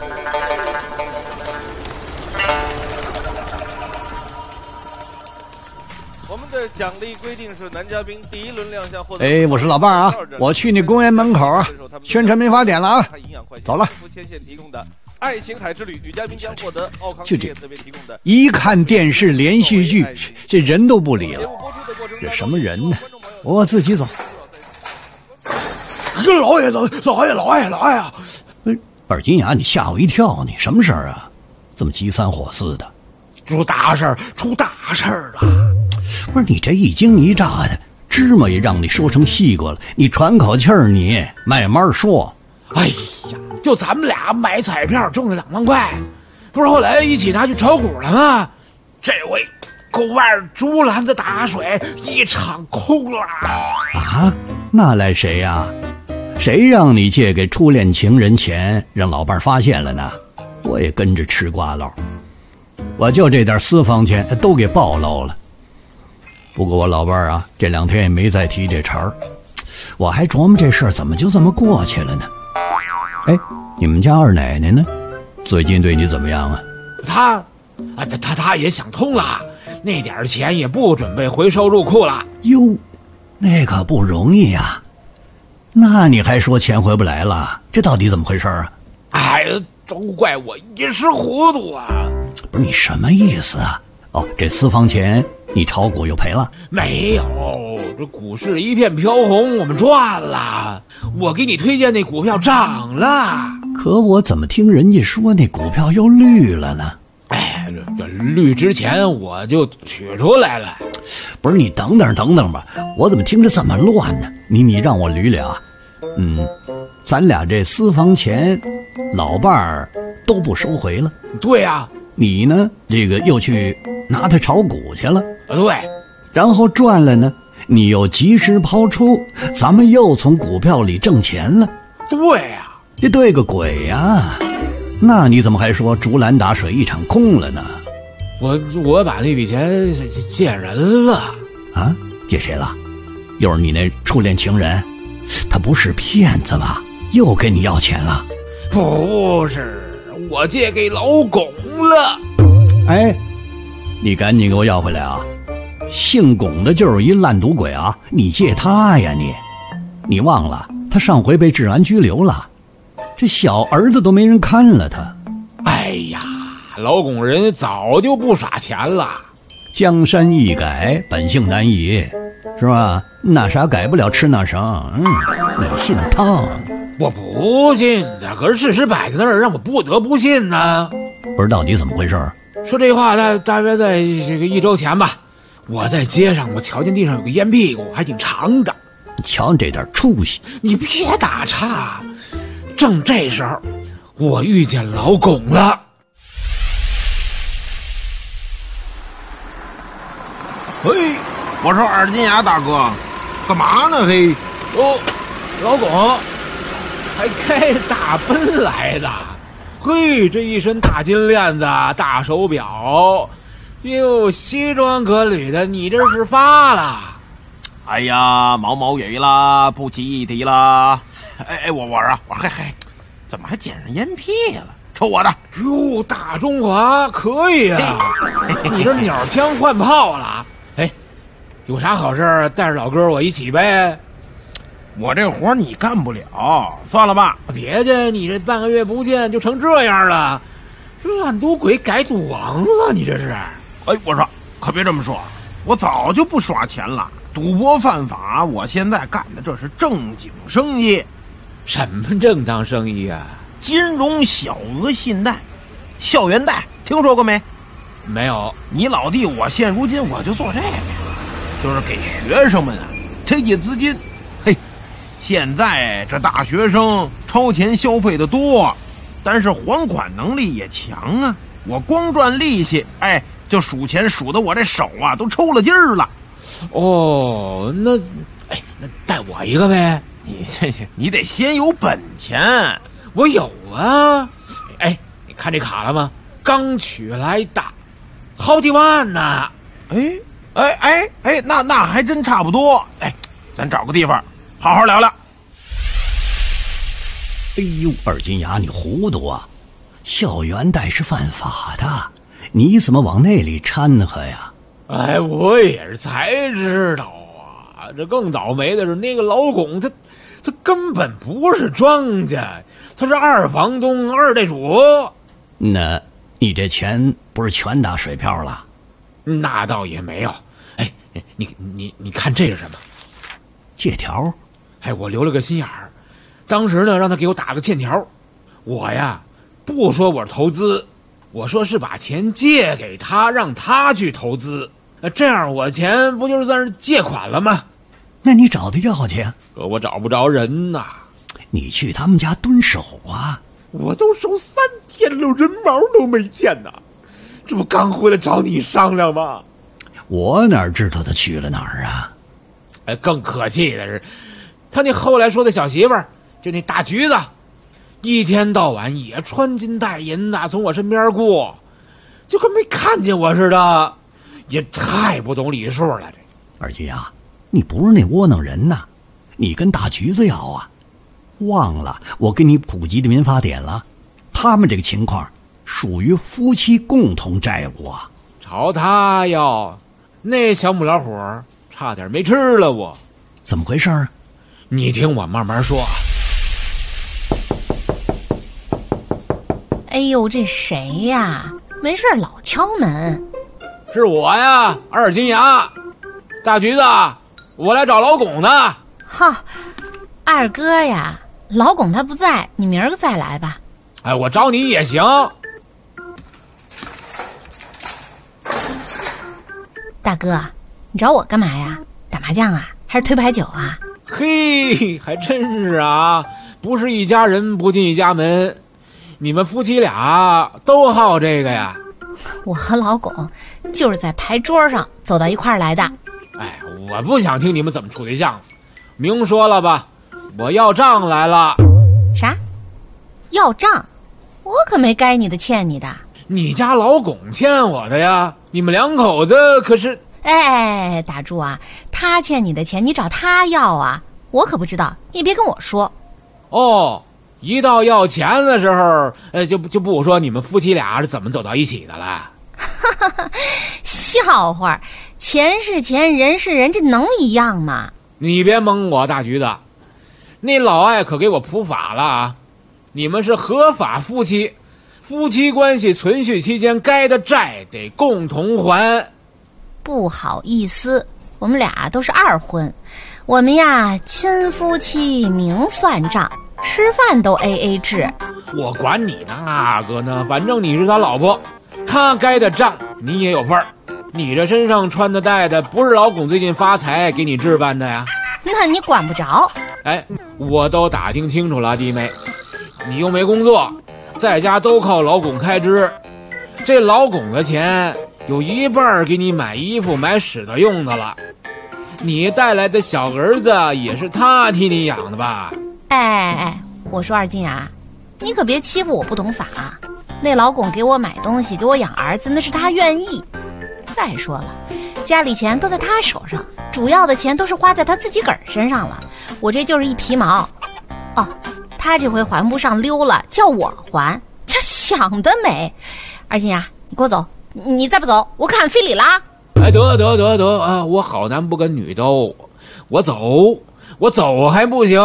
[SPEAKER 19] 我们的奖励规定是男嘉宾第1轮亮相获得。
[SPEAKER 11] 哎，我是老伴儿啊，我去你公园门口啊，宣传民法典了啊，走了。
[SPEAKER 19] 牵线提供的爱琴海之旅，女嘉宾将获得奥康
[SPEAKER 11] 就这
[SPEAKER 19] 这边提供的。
[SPEAKER 11] 一看电视连续剧，这人都不理了。这什么人呢？我自己走。 老爷啊！二金牙，你吓我一跳！你什么事儿啊？这么急三火四的？
[SPEAKER 1] 出大事了！
[SPEAKER 11] 不是你这一惊一乍的，芝麻也让你说成西瓜了。你喘口气儿，你慢慢说。
[SPEAKER 1] 哎呀，就咱们俩买彩票中了2万块，不是后来一起拿去炒股了吗？这回狗外竹篮子打水一场空了
[SPEAKER 11] 啊！那赖谁呀？谁让你借给初恋情人钱，让老伴发现了呢？我也跟着吃瓜喽。我就这点私房钱都给暴露了。不过我老伴啊，这2天也没再提这茬儿。我还琢磨这事儿怎么就这么过去了呢？哎，你们家二奶奶呢？最近对你怎么样啊？
[SPEAKER 1] 他也想通了，那点钱也不准备回收入库了。
[SPEAKER 11] 哟，那可不容易呀。那你还说钱回不来了？这到底怎么回事啊？
[SPEAKER 1] 哎，都怪我一时糊涂啊！
[SPEAKER 11] 不是你什么意思啊？哦，这私房钱你炒股又赔了？
[SPEAKER 1] 没有，这股市一片飘红，我们赚了。我给你推荐那股票涨了。
[SPEAKER 11] 可我怎么听人家说那股票又绿了呢？
[SPEAKER 1] 哎，这绿之前我就取出来了。
[SPEAKER 11] 不是你等等吧，我怎么听着这么乱呢？你让我捋捋啊。咱俩这私房钱，老伴儿都不收回了。
[SPEAKER 1] 对呀。
[SPEAKER 11] 你呢？这个又去拿它炒股去了。
[SPEAKER 1] 对。
[SPEAKER 11] 然后赚了呢，你又及时抛出，咱们又从股票里挣钱了。
[SPEAKER 1] 对呀。
[SPEAKER 11] 这对个鬼呀！那你怎么还说竹篮打水一场空了呢？
[SPEAKER 1] 我把那笔钱借人了。
[SPEAKER 11] 啊？借谁了？又是你那初恋情人？他不是骗子吧？又跟你要钱了？
[SPEAKER 1] 不是，我借给老巩了。
[SPEAKER 11] 哎，你赶紧给我要回来啊！姓巩的就是一烂赌鬼啊！你借他呀你忘了他上回被治安拘留了，这小儿子都没人看了他。
[SPEAKER 1] 哎呀，老巩人早就不耍钱了。
[SPEAKER 11] 江山易改，本性难移，是吧？那啥改不了吃那啥。你信他？
[SPEAKER 1] 我不信的，可是事实摆在那儿，让我不得不信呢。
[SPEAKER 11] 不是到底怎么回事？
[SPEAKER 1] 说这话大约在这个1周前吧，我在街上，我瞧见地上有个烟屁股，还挺长的。
[SPEAKER 11] 你瞧你这点出息！
[SPEAKER 1] 你别打岔。正这时候，我遇见老巩了。
[SPEAKER 19] 嘿，我说二金牙大哥，干嘛呢？嘿，
[SPEAKER 1] 哦，老巩还开着大奔来的。嘿，这一身大金链子，大手表，哟，西装革履的，你这是发了？
[SPEAKER 19] 哎呀，毛雨啦，不起一提啦。哎，我嘿，怎么还捡上烟屁了？抽我的！
[SPEAKER 1] 哟，大中华可以啊！你这鸟枪换炮了？哎，有啥好事带着老哥我一起呗。
[SPEAKER 19] 我这活你干不了，算了吧。
[SPEAKER 1] 别介，你这半个月不见就成这样了，这烂赌鬼改赌王了，你这是？
[SPEAKER 19] 哎，我说可别这么说，我早就不耍钱了，赌博犯法，我现在干的这是正经生意。
[SPEAKER 1] 什么正当生意啊？
[SPEAKER 19] 金融小额信贷、校园贷，听说过没？
[SPEAKER 1] 没有。
[SPEAKER 19] 你老弟，我现如今我就做这个，就是给学生们啊这借资金。嘿，现在这大学生超前消费的多，但是还款能力也强啊。我光赚利息，哎，就数钱数的我这手啊都抽了筋儿了。
[SPEAKER 1] 哦，那带我一个呗。
[SPEAKER 19] 你得先有本钱。
[SPEAKER 1] 我有啊。哎，你看这卡了吗？刚取来的，好几万呢。
[SPEAKER 19] 哎，那还真差不多。哎，咱找个地方好好聊聊。
[SPEAKER 11] 哎呦，二金牙，你糊涂啊！校园贷是犯法的，你怎么往那里掺和呀？
[SPEAKER 1] 哎，我也是才知道啊。这更倒霉的是那个老巩，他根本不是庄家，他是二房东、二代主。
[SPEAKER 11] 那你这钱不是全打水漂了？
[SPEAKER 1] 那倒也没有。哎，你看这是什么？
[SPEAKER 11] 借条。
[SPEAKER 1] 哎，我留了个心眼儿， 当时呢，让他给我打个欠条。我呀，不说我是投资，我说是把钱借给他，让他去投资。这样我钱不就是算是借款了吗？
[SPEAKER 11] 那你找他要去啊？
[SPEAKER 1] 可我找不着人呐。
[SPEAKER 11] 你去他们家蹲守啊？
[SPEAKER 1] 我都守3天了，人毛都没见呐。这不刚回来找你商量吗？
[SPEAKER 11] 我哪知道他去了哪儿啊？
[SPEAKER 1] 更可气的是，他那后来说的小媳妇儿，就那大橘子，一天到晚也穿金戴银的从我身边过，就跟没看见我似的，也太不懂礼数了。这
[SPEAKER 11] 二军啊，你不是那窝囊人呐，你跟大橘子要啊？忘了我给你普及的民法典了，他们这个情况属于夫妻共同债务啊。
[SPEAKER 1] 朝他要，那小母老虎差点没吃了我。
[SPEAKER 11] 怎么回事啊？
[SPEAKER 1] 你听我慢慢说。
[SPEAKER 20] 哎呦，这谁呀？没事老敲门。
[SPEAKER 1] 是我呀，二金牙。大橘子，我来找老巩呢。
[SPEAKER 20] 哈，二哥呀，老巩他不在，你明儿个再来吧。
[SPEAKER 1] 哎，我找你也行。
[SPEAKER 20] 大哥，你找我干嘛呀？打麻将啊，还是推牌九啊？
[SPEAKER 1] 嘿，还真是啊，不是一家人不进一家门。你们夫妻俩都好这个呀？
[SPEAKER 20] 我和老巩就是在牌桌上走到一块儿来的。
[SPEAKER 1] 哎，我不想听你们怎么处对象，明说了吧，我要账来了。
[SPEAKER 20] 啥？要账？我可没该你的欠你的。
[SPEAKER 1] 你家老巩欠我的呀，你们两口子可是……
[SPEAKER 20] 哎，打住啊！他欠你的钱，你找他要啊！我可不知道，你别跟我说。
[SPEAKER 1] 哦，一到要钱的时候，就不说你们夫妻俩是怎么走到一起的了。
[SPEAKER 20] 笑话，钱是钱，人是人，这能一样吗？
[SPEAKER 1] 你别蒙我，大橘子，那老艾可给我普法了啊！你们是合法夫妻。夫妻关系存续期间该的债得共同还。
[SPEAKER 20] 不好意思，我们俩都是二婚，我们呀亲夫妻明算账，吃饭都 AA 制。
[SPEAKER 1] 我管你那个呢，反正你是他老婆，他该的账你也有份儿。你这身上穿的戴的不是老巩最近发财给你置办的呀？
[SPEAKER 20] 那你管不着。
[SPEAKER 1] 哎，我都打听清楚了，弟妹，你又没工作，在家都靠老巩开支，这老巩的钱有一半给你买衣服买使得用的了，你带来的小儿子也是他替你养的吧？
[SPEAKER 20] 哎，我说二金啊，你可别欺负我不懂法啊！那老巩给我买东西给我养儿子，那是他愿意。再说了，家里钱都在他手上，主要的钱都是花在他自己个儿身上了，我这就是一皮毛。哦，他这回还不上溜了，叫我还，这想得美！二金啊，你给我走，你再不走，我可喊非礼啦！
[SPEAKER 1] 哎，得啊，我好男不跟女斗，我走还不行？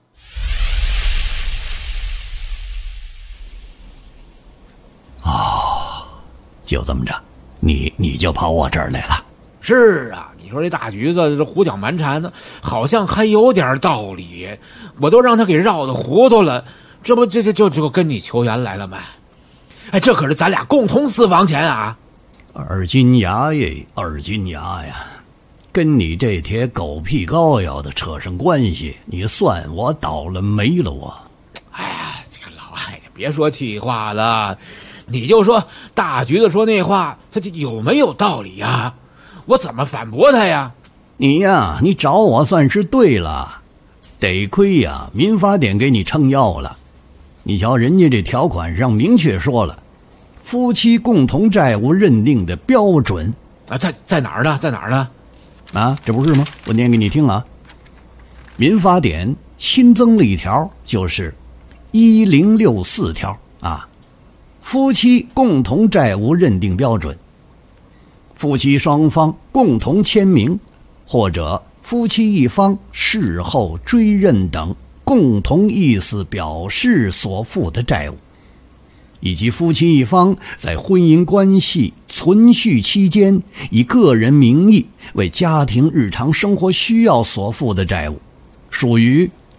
[SPEAKER 11] 哦，就这么着，你就跑我这儿来了？
[SPEAKER 1] 是啊，你说这大橘子这胡搅蛮缠的，好像还有点道理，我都让他给绕得糊涂了，这不就跟你求援来了吗？哎，这可是咱俩共同私房钱啊！
[SPEAKER 11] 二金牙呀，跟你这帖狗屁膏药的扯上关系，你算我倒了霉了我。
[SPEAKER 1] 哎呀，这个老艾，别说气话了，你就说大橘子说那话，他这有没有道理呀？我怎么反驳他呀？
[SPEAKER 11] 你找我算是对了，得亏呀，民法典给你撑腰了。你瞧，人家这条款上明确说了，夫妻共同债务认定的标准
[SPEAKER 1] 啊，在哪儿呢？在哪儿呢？
[SPEAKER 11] 啊，这不是吗？我念给你听啊。民法典新增了一条，就是1064条啊，夫妻共同债务认定标准。夫妻双方共同签名，或者夫妻一方事后追认等共同意思表示所负的债务，以及夫妻一方在婚姻关系存续期间以个人名义为家庭日常生活需要所负的债务，属于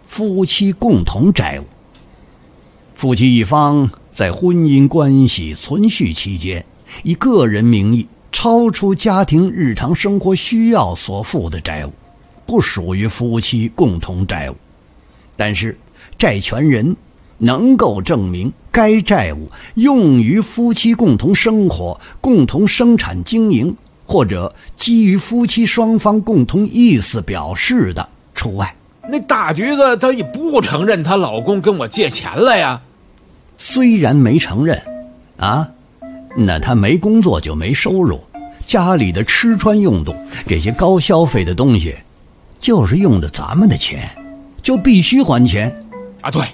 [SPEAKER 11] 夫妻共同债务。夫妻一方在婚姻关系存续期间，以个人名义超出家庭日常生活需要所负的债务，不属于夫妻共同债务。但是债权人能够证明该债务用于夫妻共同生活、共同生产经营，或者基于夫妻双方共同意思表示的除外。
[SPEAKER 1] 那大橘子她也不承认她老公跟我借钱了呀。
[SPEAKER 11] 虽然没承认啊，那她没工作就没收入，家里的吃穿用度这些高消费的东西就是用的咱们的钱，就必须还钱
[SPEAKER 1] 啊。对，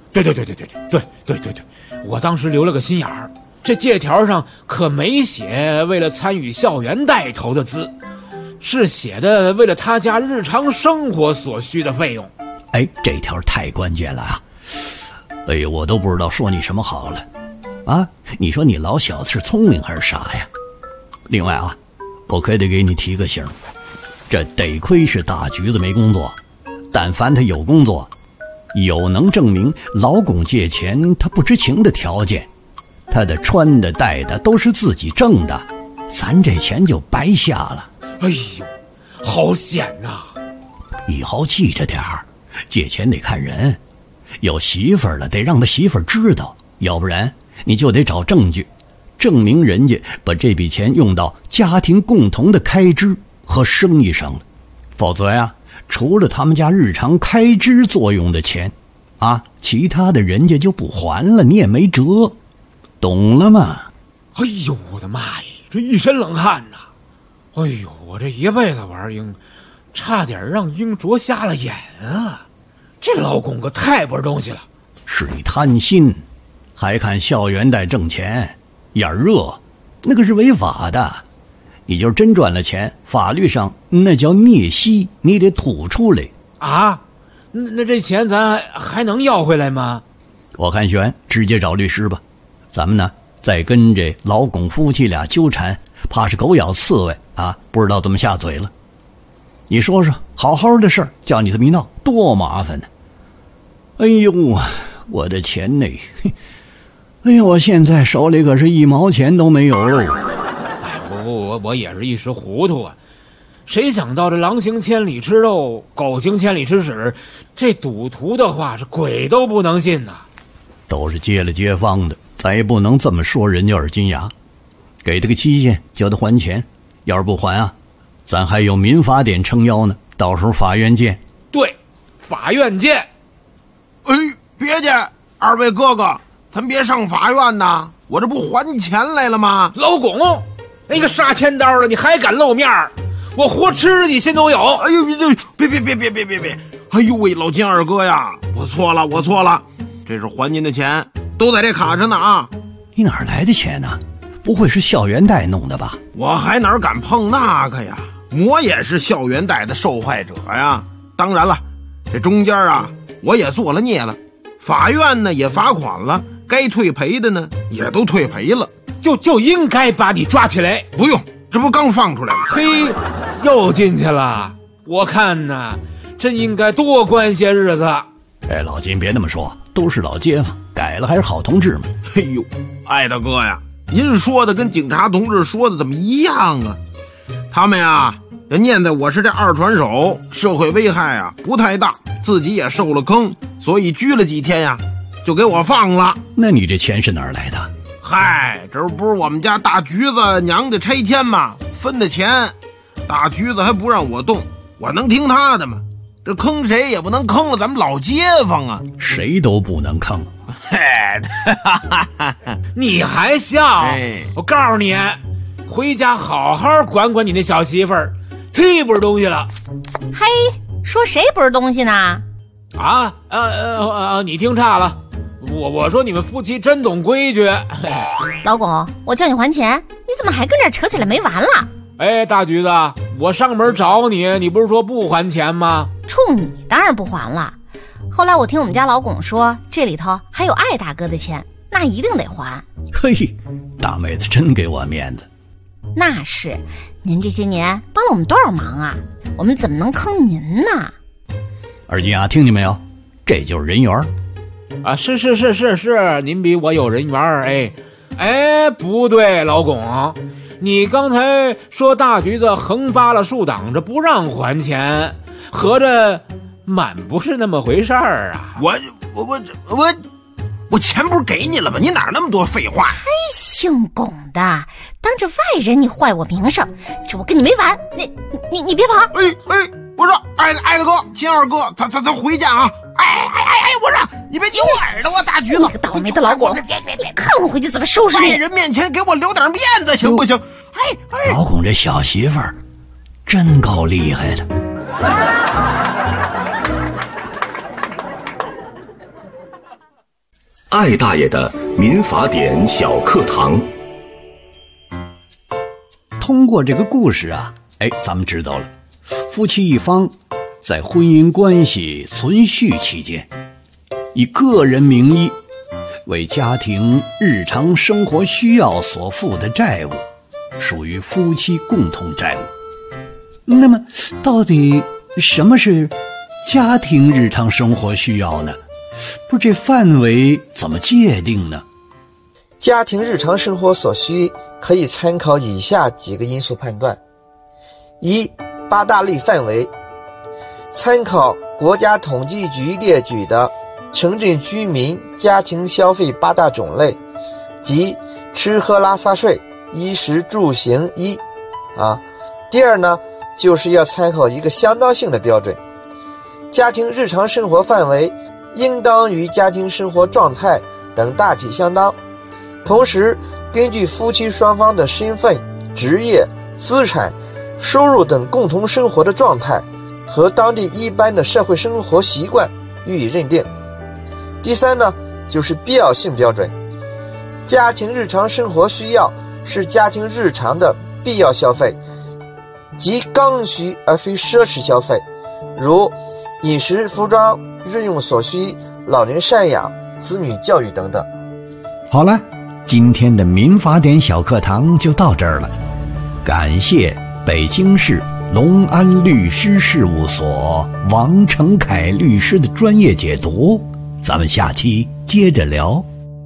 [SPEAKER 1] 我当时留了个心眼儿，这借条上可没写为了参与校园贷投的资，是写的为了他家日常生活所需的费用。
[SPEAKER 11] 哎，这条太关键了啊！哎呦，我都不知道说你什么好了啊！你说你老小子是聪明还是傻呀？另外啊，我可得给你提个醒，这得亏是大橘子没工作，但凡他有工作，有能证明老公借钱他不知情的条件，他的穿的戴的都是自己挣的，咱这钱就白瞎了。
[SPEAKER 1] 哎呦，好险呐！
[SPEAKER 11] 以后记着点儿，借钱得看人，有媳妇儿了得让他媳妇儿知道，要不然你就得找证据证明人家把这笔钱用到家庭共同的开支和生意上了，否则呀，除了他们家日常开支作用的钱啊，其他的人家就不还了，你也没辙，懂了吗？
[SPEAKER 1] 哎呦，我的妈呀，这一身冷汗呐！哎呦，我这一辈子玩鹰，差点让鹰啄瞎了眼啊！这老公可太不是东西了。
[SPEAKER 11] 是你贪心，还看校园贷挣钱，眼热，那个是违法的。你就是真赚了钱，法律上那叫孽息，你得吐出来
[SPEAKER 1] 啊！那这钱咱还能要回来吗？
[SPEAKER 11] 我看悬，直接找律师吧。咱们呢，再跟这老公夫妻俩纠缠，怕是狗咬刺猬啊！不知道怎么下嘴了。你说说，好好的事儿，叫你这么一闹，多麻烦呢！哎呦，我的钱呢？哎呀，我现在手里可是1毛钱都没有。
[SPEAKER 1] 我也是一时糊涂啊！谁想到这狼行千里吃肉，狗行千里吃屎，这赌徒的话是鬼都不能信呐！
[SPEAKER 11] 都是街里街坊的，咱也不能这么说人家耳金牙。给他个期限，叫他还钱，要是不还啊，咱还有民法典撑腰呢，到时候法院见。
[SPEAKER 1] 对，法院见。
[SPEAKER 19] 哎，别介，二位哥哥，咱别上法院呐，我这不还钱来了吗？
[SPEAKER 1] 老公，那个杀千刀的，你还敢露面？我活吃了你心都有！
[SPEAKER 19] 哎呦，别！哎呦喂，老金二哥呀，我错了，这是还您的钱，都在这卡上呢啊！
[SPEAKER 11] 你哪儿来的钱呢？不会是校园贷弄的吧？
[SPEAKER 19] 我还哪敢碰那个呀？我也是校园贷的受害者呀！当然了，这中间啊，我也做了孽了，法院呢也罚款了，该退赔的呢也都退赔了。
[SPEAKER 1] 就应该把你抓起来。
[SPEAKER 19] 不用，这不刚放出来吗？
[SPEAKER 1] 嘿，又进去了。我看呐，真应该多关些日子。
[SPEAKER 11] 哎，老金别那么说，都是老街坊，改了还是好同志嘛。
[SPEAKER 19] 哎呦，艾大哥呀，您说的跟警察同志说的怎么一样啊？他们呀，念在我是这二传手，社会危害啊不太大，自己也受了坑，所以拘了几天呀，就给我放了。
[SPEAKER 11] 那你这钱是哪儿来的？
[SPEAKER 19] 嗨，这不是我们家大橘子娘家拆迁吗？分的钱，大橘子还不让我动，我能听他的吗？这坑谁也不能坑了咱们老街坊啊！
[SPEAKER 11] 谁都不能坑。
[SPEAKER 19] 嘿，
[SPEAKER 1] 你还笑？我告诉你，回家好好管管你那小媳妇儿，忒不是东西了。
[SPEAKER 20] 嘿，说谁不是东西呢？
[SPEAKER 1] 你听差了。我说你们夫妻真懂规矩。
[SPEAKER 20] 老公，我叫你还钱，你怎么还跟这扯起来没完了？
[SPEAKER 1] 哎，大橘子，我上门找你，你不是说不还钱吗？
[SPEAKER 20] 冲你当然不还了。后来我听我们家老公说，这里头还有艾大哥的钱，那一定得还。
[SPEAKER 11] 嘿，大妹子真给我面子。
[SPEAKER 20] 那是，您这些年帮了我们多少忙啊，我们怎么能坑您呢？
[SPEAKER 11] 二金啊，听见没有？ 这就是人缘
[SPEAKER 1] 啊！是，您比我有人缘哎，不对，老公，你刚才说大橘子横扒了竖挡着不让还钱，合着满不是那么回事儿啊！
[SPEAKER 19] 我钱不是给你了吗？你哪那么多废话？
[SPEAKER 20] 还姓龚的，当着外人你坏我名声，这我跟你没完！你别跑！
[SPEAKER 19] 我说爱的哥，亲二哥，咱回家啊！我说你别扭耳朵啊，大橘子！
[SPEAKER 20] 你个倒霉的老狗！你看我回去怎么收拾你！
[SPEAKER 19] 在人面前给我留点面子，行不行？
[SPEAKER 11] 老龚这小媳妇儿真够厉害的。
[SPEAKER 10] 艾大爷的民法典小课堂。
[SPEAKER 11] 通过这个故事啊，咱们知道了，夫妻一方在婚姻关系存续期间，以个人名义为家庭日常生活需要所负的债务，属于夫妻共同债务。那么，到底什么是家庭日常生活需要呢？不，这范围怎么界定呢？
[SPEAKER 13] 家庭日常生活所需可以参考以下几个因素判断：一、八大类范围，参考国家统计局列举的城镇居民家庭消费八大种类，即吃喝拉撒睡、衣食住行一第二呢，就是要参考一个相当性的标准，家庭日常生活范围应当与家庭生活状态等大体相当，同时根据夫妻双方的身份、职业、资产、收入等共同生活的状态和当地一般的社会生活习惯予以认定。第三呢，就是必要性标准，家庭日常生活需要是家庭日常的必要消费，即刚需而非奢侈消费，如饮食、服装、日用所需、老人赡养、子女教育等等。
[SPEAKER 11] 好了，今天的民法典小课堂就到这儿了，感谢北京市隆安律师事务所王成凯律师的专业解读，咱们下期接着聊。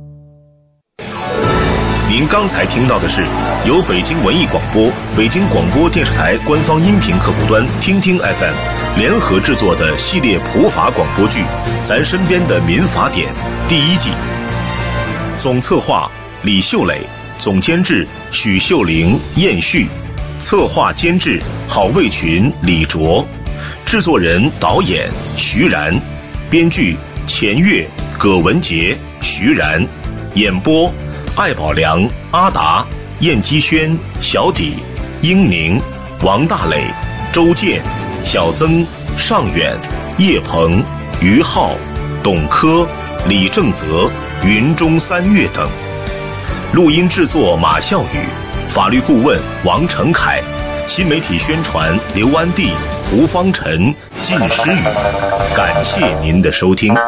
[SPEAKER 10] 您刚才听到的是由北京文艺广播、北京广播电视台官方音频客户端听听 FM 联合制作的系列普法广播剧《咱身边的民法典》第1季。总策划李秀磊，总监制许秀玲、燕旭，策划监制郝卫群、李卓，制作人导演徐然，编剧钱月、葛文杰、徐然，演播艾宝良、阿达、燕基轩、小底、英宁、王大磊、周健、小曾、尚远、叶鹏、于浩、董科、李正泽、云中三月等。录音制作马孝宇，法律顾问王成凯，新媒体宣传刘安娣、胡方晨、靳诗雨。感谢您的收听。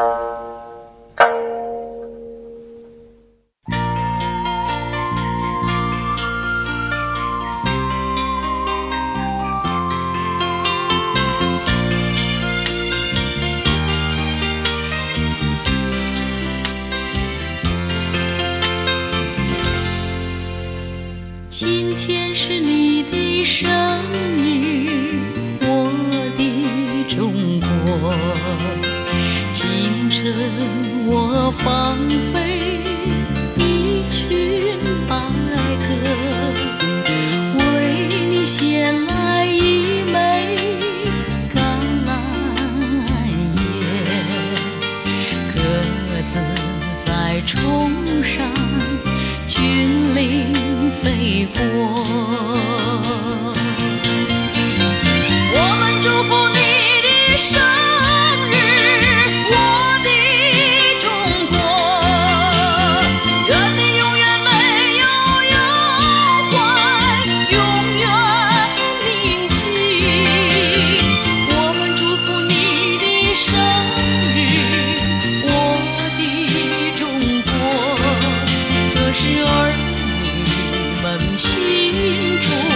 [SPEAKER 15] 今天是你的生日，我的中国，清晨我放飞一群白鸽，为你衔来一枚橄榄叶，鸽子在冲上君临飞过，我们祝福你的生日，我的中国，愿你永远没有忧患，永远宁静。我们祝福你的生日，我的中国，这是儿女们心中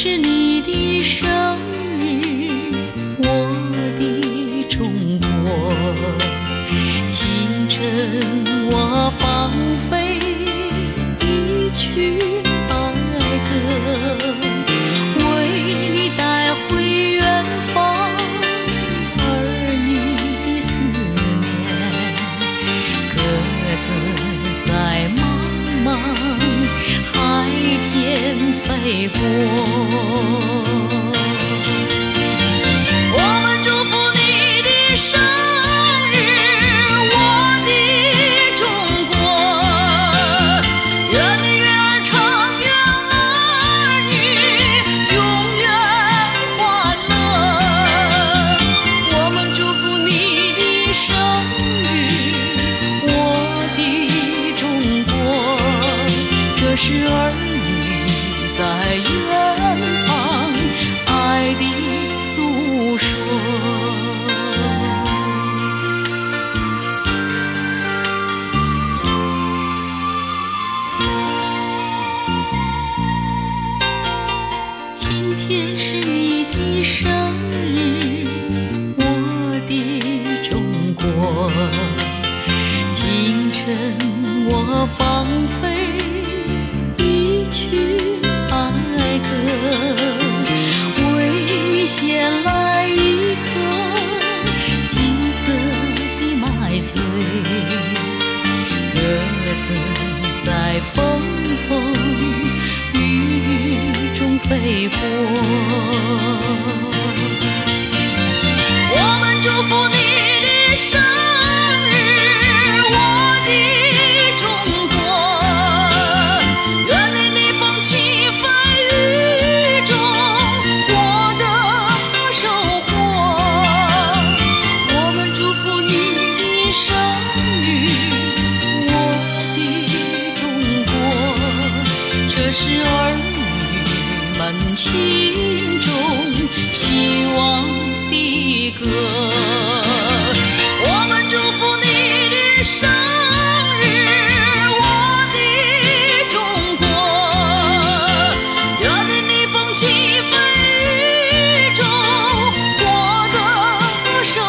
[SPEAKER 15] 是你的生日，我的中国。清晨我放飞一曲白鸽，为你带回远方儿女的思念。鸽子在茫茫海天飞过，我们祝福你的生日，我的中国。愿你月儿长，愿儿女永远欢乐。我们祝福你的生日，我的中国。这是儿女在远方爱的诉说。今天是你的生日，我的中国。清晨我放飞一曲白鸽，为你衔来一颗金色的麦穗。鸽子在风风雨雨中飞过，我们祝福你的生日，我的中国。愿你逆风起飞雨中获得收获。我们祝福你的生日，我的中国。这是儿女们心中希望的歌。我们祝福你的生日，我的中国。愿你逆风起飞雨中获得收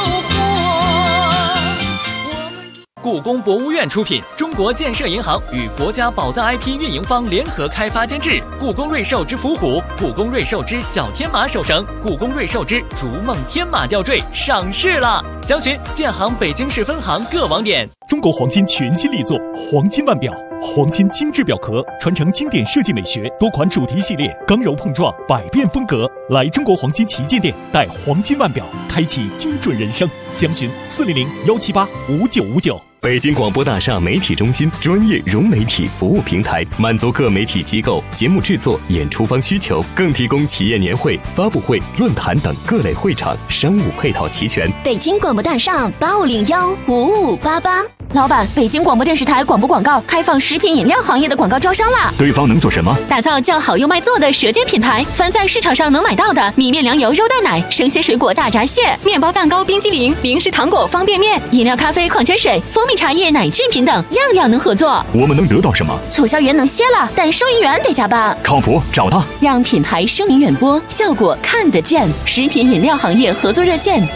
[SPEAKER 15] 获。
[SPEAKER 17] 故宫博物院出品，中国建设银行与国家宝藏 IP 运营方联合开发监制。故宫瑞兽之伏虎、故宫瑞兽之小天马手绳、故宫瑞兽之逐梦天马吊坠上市了，详询建行北京市分行各网点。
[SPEAKER 18] 中国黄金全新力作黄金腕表，黄金精致表壳，传承经典设计美学，多款主题系列，刚柔碰撞，百变风格。来中国黄金旗舰店，带黄金腕表，开启精准人生。详询400-178-5959。
[SPEAKER 21] 北京广播大厦媒体中心专业融媒体服务平台，满足各媒体机构节目制作、演出方需求，更提供企业年会、发布会、论坛等各类会场，商务配套齐全。
[SPEAKER 22] 北京广播大厦85015588。
[SPEAKER 16] 老板，北京广播电视台广播广告开放食品饮料行业的广告招商啦！
[SPEAKER 21] 对方能做什么？
[SPEAKER 16] 打造叫好又卖座的舌尖品牌，凡在市场上能买到的米面粮油肉蛋奶、生鲜水果大闸蟹、面包蛋糕冰激凌、零食糖果方便面、饮料咖啡矿泉水、蜂蜜茶叶奶制品等，样样能合作。
[SPEAKER 21] 我们能得到什么？
[SPEAKER 16] 促销员能歇了，但收银员得加班。
[SPEAKER 21] 靠谱，找他。
[SPEAKER 16] 让品牌声名远播，效果看得见。食品饮料行业合作热线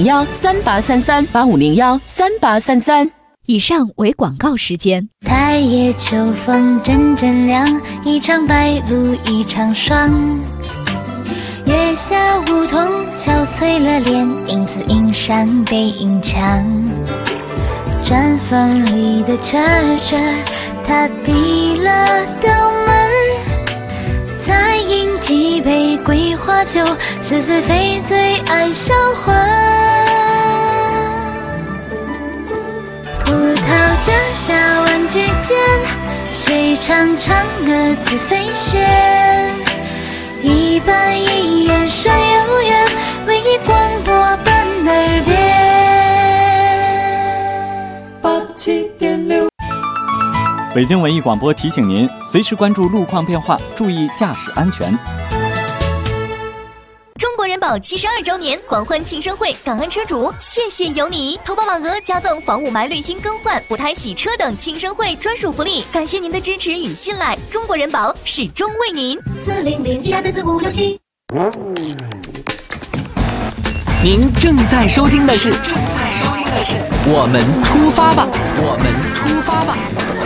[SPEAKER 16] 8501383385013833。 以上为广告时间。
[SPEAKER 2] 太野秋风阵阵凉，一场白露一场霜。月下梧桐憔悴了脸，影子映上背影墙。毡房里的车车，他递了刀门儿，再饮几杯桂花酒，似是非最爱销魂。葡萄架下玩具间，谁唱嫦娥自飞仙？一板一眼山有缘，为你广播伴耳边。
[SPEAKER 5] 87.6。北京文艺广播提醒您，随时关注路况变化，注意驾驶安全。
[SPEAKER 6] 中国人宝72周年狂欢庆生会，感恩车主，谢谢有你！投保网额加赠房雾霾滤芯更换、补胎洗车等庆生会专属福利，感谢您的支持与信赖，中国人保始终为您。
[SPEAKER 2] 4001244567。
[SPEAKER 7] 您正在收听的是我们出发吧，我们出发吧。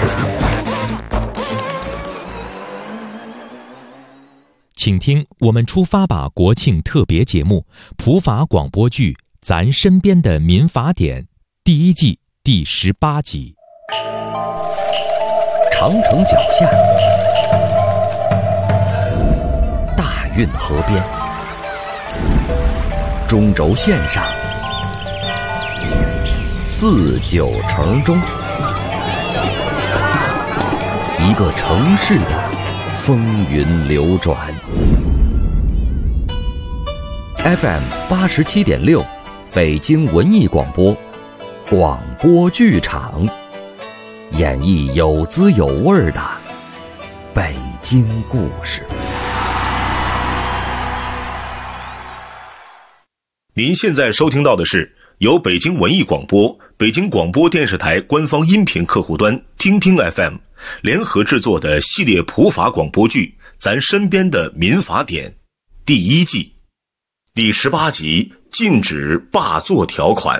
[SPEAKER 8] 请听我们出发吧国庆特别节目普法广播剧《咱身边的民法典》第1季第18集。
[SPEAKER 9] 长城脚下，大运河边，中轴线上，4、9城中，一个城市的风云流转。FM 87.6，北京文艺广播，广播剧场，演绎有滋有味的北京故事。
[SPEAKER 10] 您现在收听到的是由北京文艺广播、北京广播电视台官方音频客户端听听 FM 联合制作的系列普法广播剧《咱身边的民法典》第1季第18集，禁止霸座条款。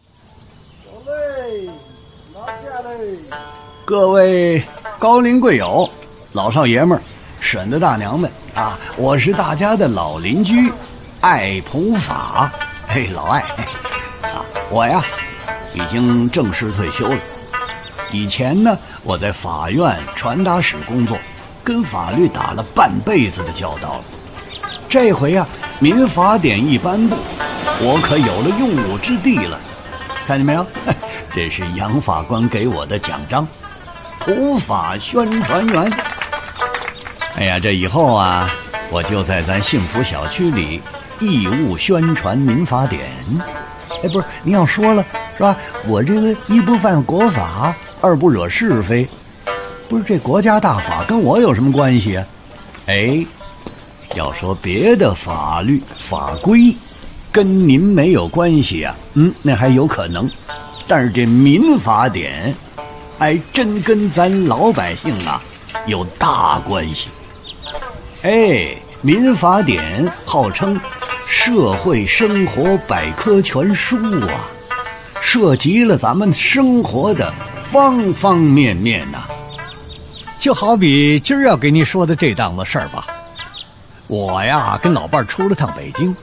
[SPEAKER 11] 各位高龄贵友、老少爷们儿、婶子大娘们啊，我是大家的老邻居艾普法，嘿，老艾啊，我呀已经正式退休了。以前呢，我在法院传达室工作，跟法律打了半辈子的交道了。这回呀，民法典一颁布，我可有了用武之地了。看见没有？这是杨法官给我的奖章，普法宣传员。哎呀，这以后啊，我就在咱幸福小区里义务宣传民法典。哎，不是，您要说了是吧？我这个一不犯国法，二不惹是非，不是这国家大法跟我有什么关系啊？哎，要说别的法律法规跟您没有关系啊，那还有可能。但是这民法典，还真跟咱老百姓啊有大关系。哎，民法典号称社会生活百科全书啊，涉及了咱们生活的方方面面呐。就好比今儿要给你说的这档子事儿吧，我呀跟老伴儿出了趟北京，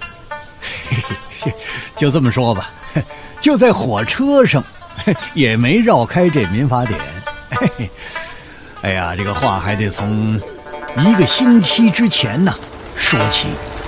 [SPEAKER 11] 就这么说吧，就在火车上也没绕开这民法典。哎呀，这个话还得从1个星期之前呢说起。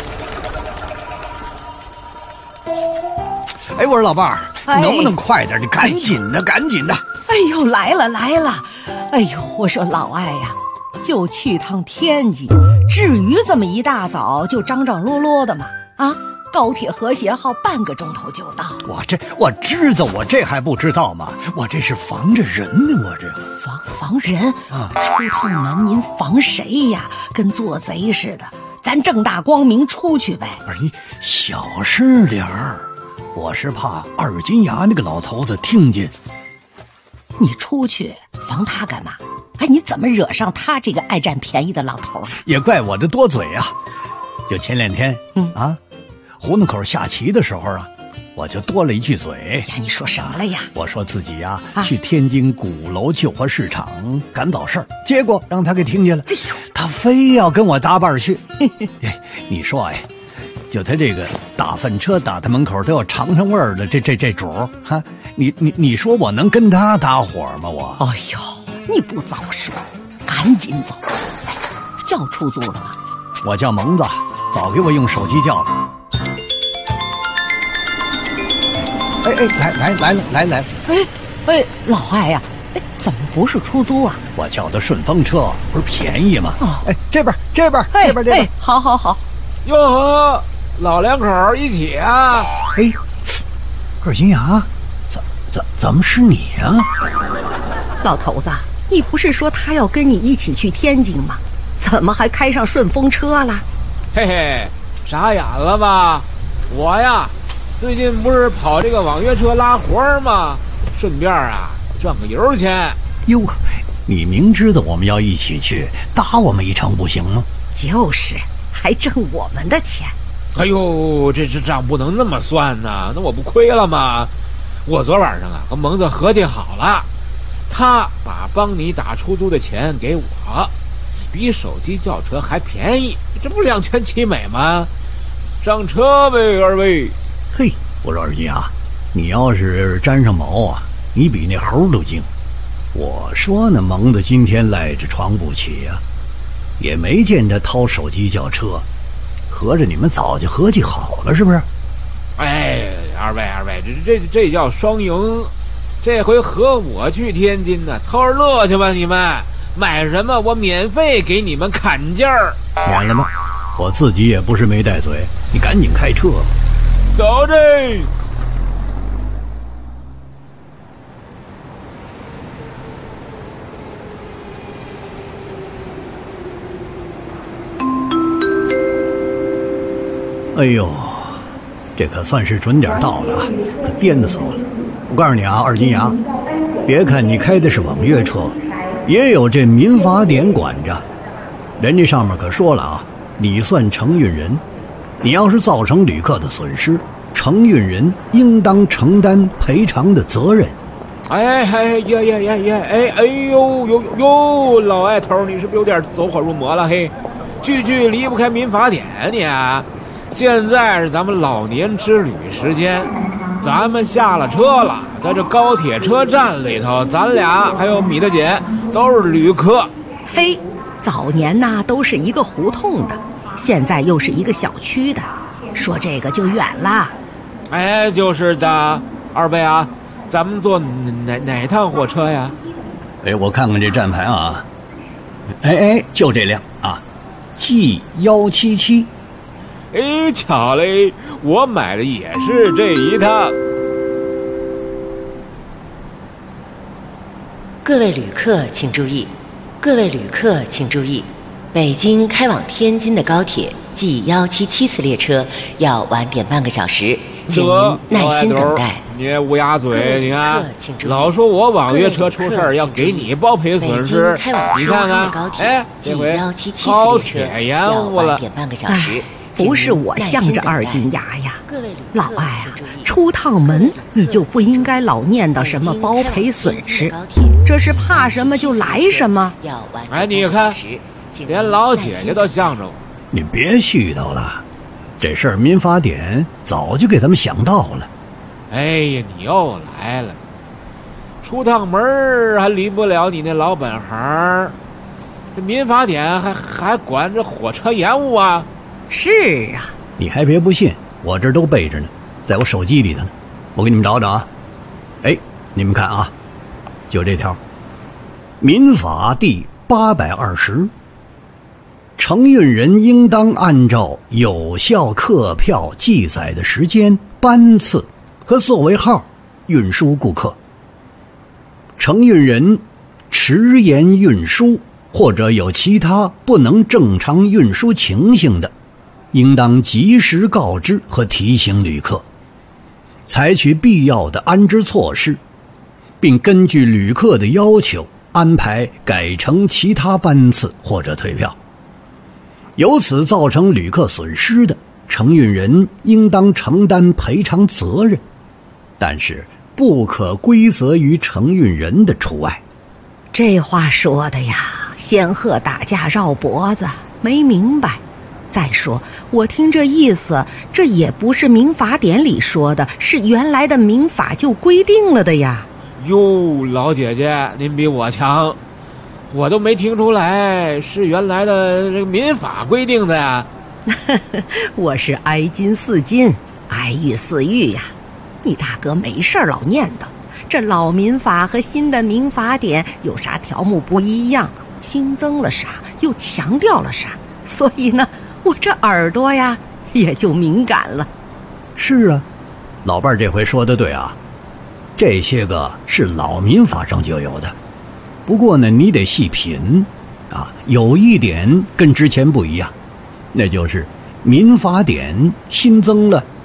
[SPEAKER 11] 哎，我说老伴儿，能不能快点？你赶紧的，赶紧的！
[SPEAKER 12] 哎呦，来了来了！哎呦，我说老艾呀，就去趟天津，至于这么一大早就张张罗罗的吗？啊，高铁和谐号半个钟头就到。
[SPEAKER 11] 我知道，我这还不知道吗？我这是防着人呢，我这
[SPEAKER 12] 防人啊！出趟门您防谁呀？跟做贼似的，咱正大光明出去呗。
[SPEAKER 11] 不是你小声点儿，我是怕二金牙那个老头子听见。
[SPEAKER 12] 你出去防他干嘛？哎，你怎么惹上他这个爱占便宜的老头了？
[SPEAKER 11] 也怪我的多嘴啊！就前2天，胡同口下棋的时候啊，我就多了一句嘴。
[SPEAKER 12] 呀，你说什么了呀？
[SPEAKER 11] 我说自己呀去天津鼓楼旧货市场赶早事儿，结果让他给听见了。哎呦，他非要跟我搭伴去。你说哎，就他这个大粪车打他门口都要尝尝味儿的这主儿哈，你说我能跟他搭伙吗？我
[SPEAKER 12] 哎呦，你不早说，赶紧走！哎，叫出租了吗？
[SPEAKER 11] 我叫蒙子，早给我用手机叫了。来了！
[SPEAKER 12] 哎，老艾呀，怎么不是出租啊？
[SPEAKER 11] 我叫的顺风车，不是便宜吗？
[SPEAKER 12] 哦，
[SPEAKER 11] 这边，
[SPEAKER 12] 好。
[SPEAKER 1] 哟呵，老两口一起啊！
[SPEAKER 11] 哎，二金牙，怎么是你啊？
[SPEAKER 12] 老头子，你不是说他要跟你一起去天津吗？怎么还开上顺风车了？
[SPEAKER 1] 嘿嘿，傻眼了吧？ 我呀，最近不是跑这个网约车拉活吗？顺便啊赚个油钱。
[SPEAKER 11] 哟，你明知道我们要一起去，搭我们一程不行吗？
[SPEAKER 12] 就是，还挣我们的钱。
[SPEAKER 1] 哎呦，这账不能那么算呐，那我不亏了吗？我昨晚上啊和蒙子合计好了，他把帮你打出租的钱给我，比手机叫车还便宜，这不两全其美吗？上车呗，二位。
[SPEAKER 11] 嘿，我说二金啊，你要是沾上毛啊，你比那猴都精。我说呢，蒙子今天赖着床不起啊，也没见他掏手机叫车，合着你们早就合计好了是不是？
[SPEAKER 1] 哎，二位，这叫双赢。这回和我去天津呢，偷着乐去吧你们，买什么我免费给你们砍价儿。
[SPEAKER 11] 免了吗？我自己也不是没带嘴，你赶紧开车吧。
[SPEAKER 1] 走着。
[SPEAKER 11] 哎呦，这可算是准点到了啊，可颠死我了。我告诉你啊，二金牙，别看你开的是网约车，也有这民法典管着。人家上面可说了啊，你算承运人，你要是造成旅客的损失，承运人应当承担赔偿的责任。
[SPEAKER 1] 哎呦，老爱头，你是不是有点走火入魔了？嘿，句离不开民法典你啊！现在是咱们老年之旅时间，咱们下了车了，在这高铁车站里头，咱俩还有米大姐都是旅客。
[SPEAKER 12] 嘿，早年呐都是一个胡同的，现在又是一个小区的，说这个就远了。
[SPEAKER 1] 哎，就是的，二位啊，咱们坐哪趟火车呀？
[SPEAKER 11] 哎，我看看这站牌啊，哎，就这辆啊 G177。
[SPEAKER 1] 哎，巧嘞，我买的也是这一趟。
[SPEAKER 3] 各位旅客请注意，各位旅客请注意，北京开往天津的高铁 G177次列车要晚点半个小时，请您耐心等待。
[SPEAKER 1] 你乌鸦嘴，你看，老说我网约车出事儿要给你包赔损失，你看看，哎，这回高铁延误了，
[SPEAKER 3] 点半个小时。
[SPEAKER 12] 不是我向着二金牙呀，老艾啊，出趟门你就不应该老念叨什么包赔损失，这是怕什么就来什么。
[SPEAKER 1] 哎，你看，连老姐姐都向着我。
[SPEAKER 11] 你别絮叨了，这事儿民法典早就给咱们想到了。
[SPEAKER 1] 哎呀，你又来了，出趟门还离不了你那老本行，这民法典还管着火车延误啊？
[SPEAKER 12] 是啊，
[SPEAKER 11] 你还别不信，我这都背着呢，在我手机里头呢，我给你们找找啊。哎，你们看啊，就这条，民法第820，承运人应当按照有效客票记载的时间、班次和座位号运输顾客。承运人迟延运输或者有其他不能正常运输情形的，应当及时告知和提醒旅客，采取必要的安置措施，并根据旅客的要求安排改乘其他班次或者退票。由此造成旅客损失的，承运人应当承担赔偿责任，但是不可归责于承运人的除外。
[SPEAKER 12] 这话说的呀，仙鹤打架绕脖子，没明白。再说我听这意思，这也不是民法典里说的，是原来的民法就规定了的呀。
[SPEAKER 1] 哟，老姐姐您比我强，我都没听出来是原来的这个民法规定的呀。
[SPEAKER 12] 我是哀金似金，哀玉似玉呀。你大哥没事老念叨这老民法和新的民法典有啥条目不一样，新增了啥又强调了啥，所以呢我这耳朵呀也就敏感了。
[SPEAKER 11] 是啊，老伴儿这回说的对啊，这些个是老民法上就有的，不过呢你得细品啊，有一点跟之前不一样，那就是民法典新增了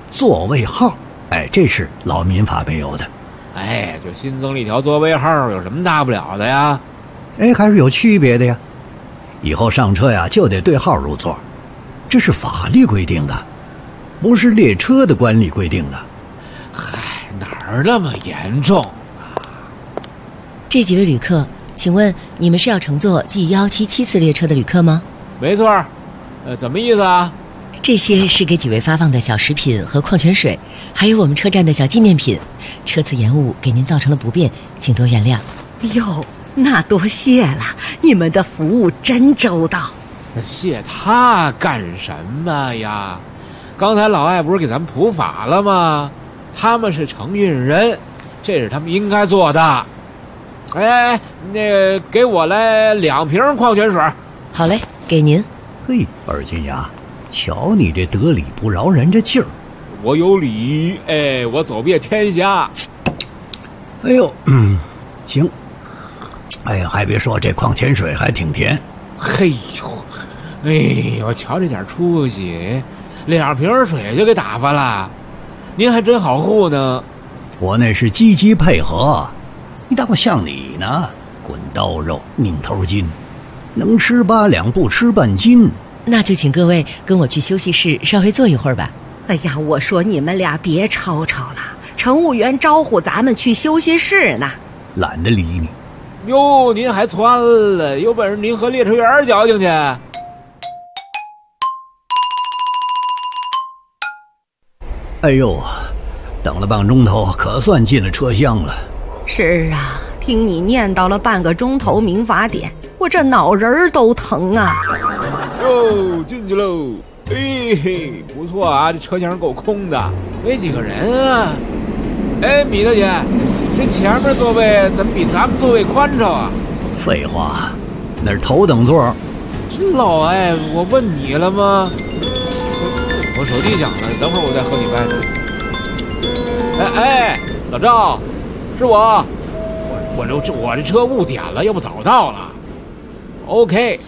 [SPEAKER 11] 座位号，这是老民法没有的。
[SPEAKER 1] 就新增了一条座位号，有什么大不了的呀？
[SPEAKER 11] 还是有区别的呀。以后上车呀就得对号入座，这是法律规定的，不是列车的管理规定的。
[SPEAKER 1] 哪儿那么严重啊？
[SPEAKER 3] 这几位旅客，请问你们是要乘坐G177次列车的旅客吗？
[SPEAKER 1] 没错。怎么意思啊？
[SPEAKER 3] 这些是给几位发放的小食品和矿泉水，还有我们车站的小纪念品。车次延误给您造成了不便，请多原谅。
[SPEAKER 12] 哟，那多谢了，你们的服务真周到。
[SPEAKER 1] 谢他干什么呀？刚才老艾不是给咱们普法了吗？他们是承运人，这是他们应该做的。给我来2瓶矿泉水。
[SPEAKER 3] 好嘞，给您。
[SPEAKER 11] 嘿，二金牙，瞧你这得理不饶人这劲儿。
[SPEAKER 1] 我有理，我走遍天下。
[SPEAKER 11] 行。还别说，这矿泉水还挺甜。
[SPEAKER 1] 嘿呦，瞧这点出息，2瓶水就给打发了，您还真好糊弄。
[SPEAKER 11] 我那是积极配合，你当我像你呢？滚刀肉，拧头筋，能吃8两不吃半斤。
[SPEAKER 3] 那就请各位跟我去休息室稍微坐一会儿吧。
[SPEAKER 12] 我说你们俩别吵吵了，乘务员招呼咱们去休息室呢。
[SPEAKER 11] 懒得理你。
[SPEAKER 1] 哟，您还窜了，有本事您和列车员较劲去。
[SPEAKER 11] 等了半个钟头，可算进了车厢了。
[SPEAKER 12] 是啊，听你念叨了半个钟头民法典，我这脑仁都疼啊。
[SPEAKER 1] 进去喽。不错啊，这车厢够空的，没几个人啊。米大姐，这前面座位怎么比咱们座位宽敞啊？
[SPEAKER 11] 废话，那是头等座。
[SPEAKER 1] 这老艾，我问你了吗？我手机响了，等会儿我再和你掰扯。老赵，是我这车误点了，要不早到了。OK，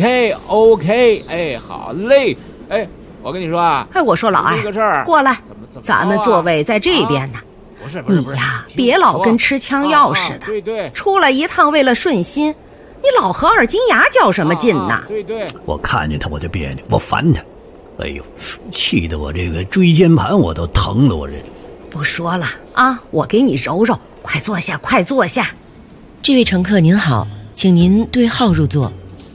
[SPEAKER 1] 好嘞。我跟你说啊，
[SPEAKER 12] 我说老艾，过来，咱们座位在这边呢。
[SPEAKER 1] 不是
[SPEAKER 12] 你呀，别老跟吃枪药似的。
[SPEAKER 1] 对，
[SPEAKER 12] 出来一趟为了顺心，你老和二金牙较什么劲呢？
[SPEAKER 1] 对，
[SPEAKER 11] 我看见他我就别扭，我烦他。气得我这个椎间盘我都疼了，我这。
[SPEAKER 12] 不说了啊，我给你揉揉，快坐下，快坐下。
[SPEAKER 3] 这位乘客您好，请您对号入座。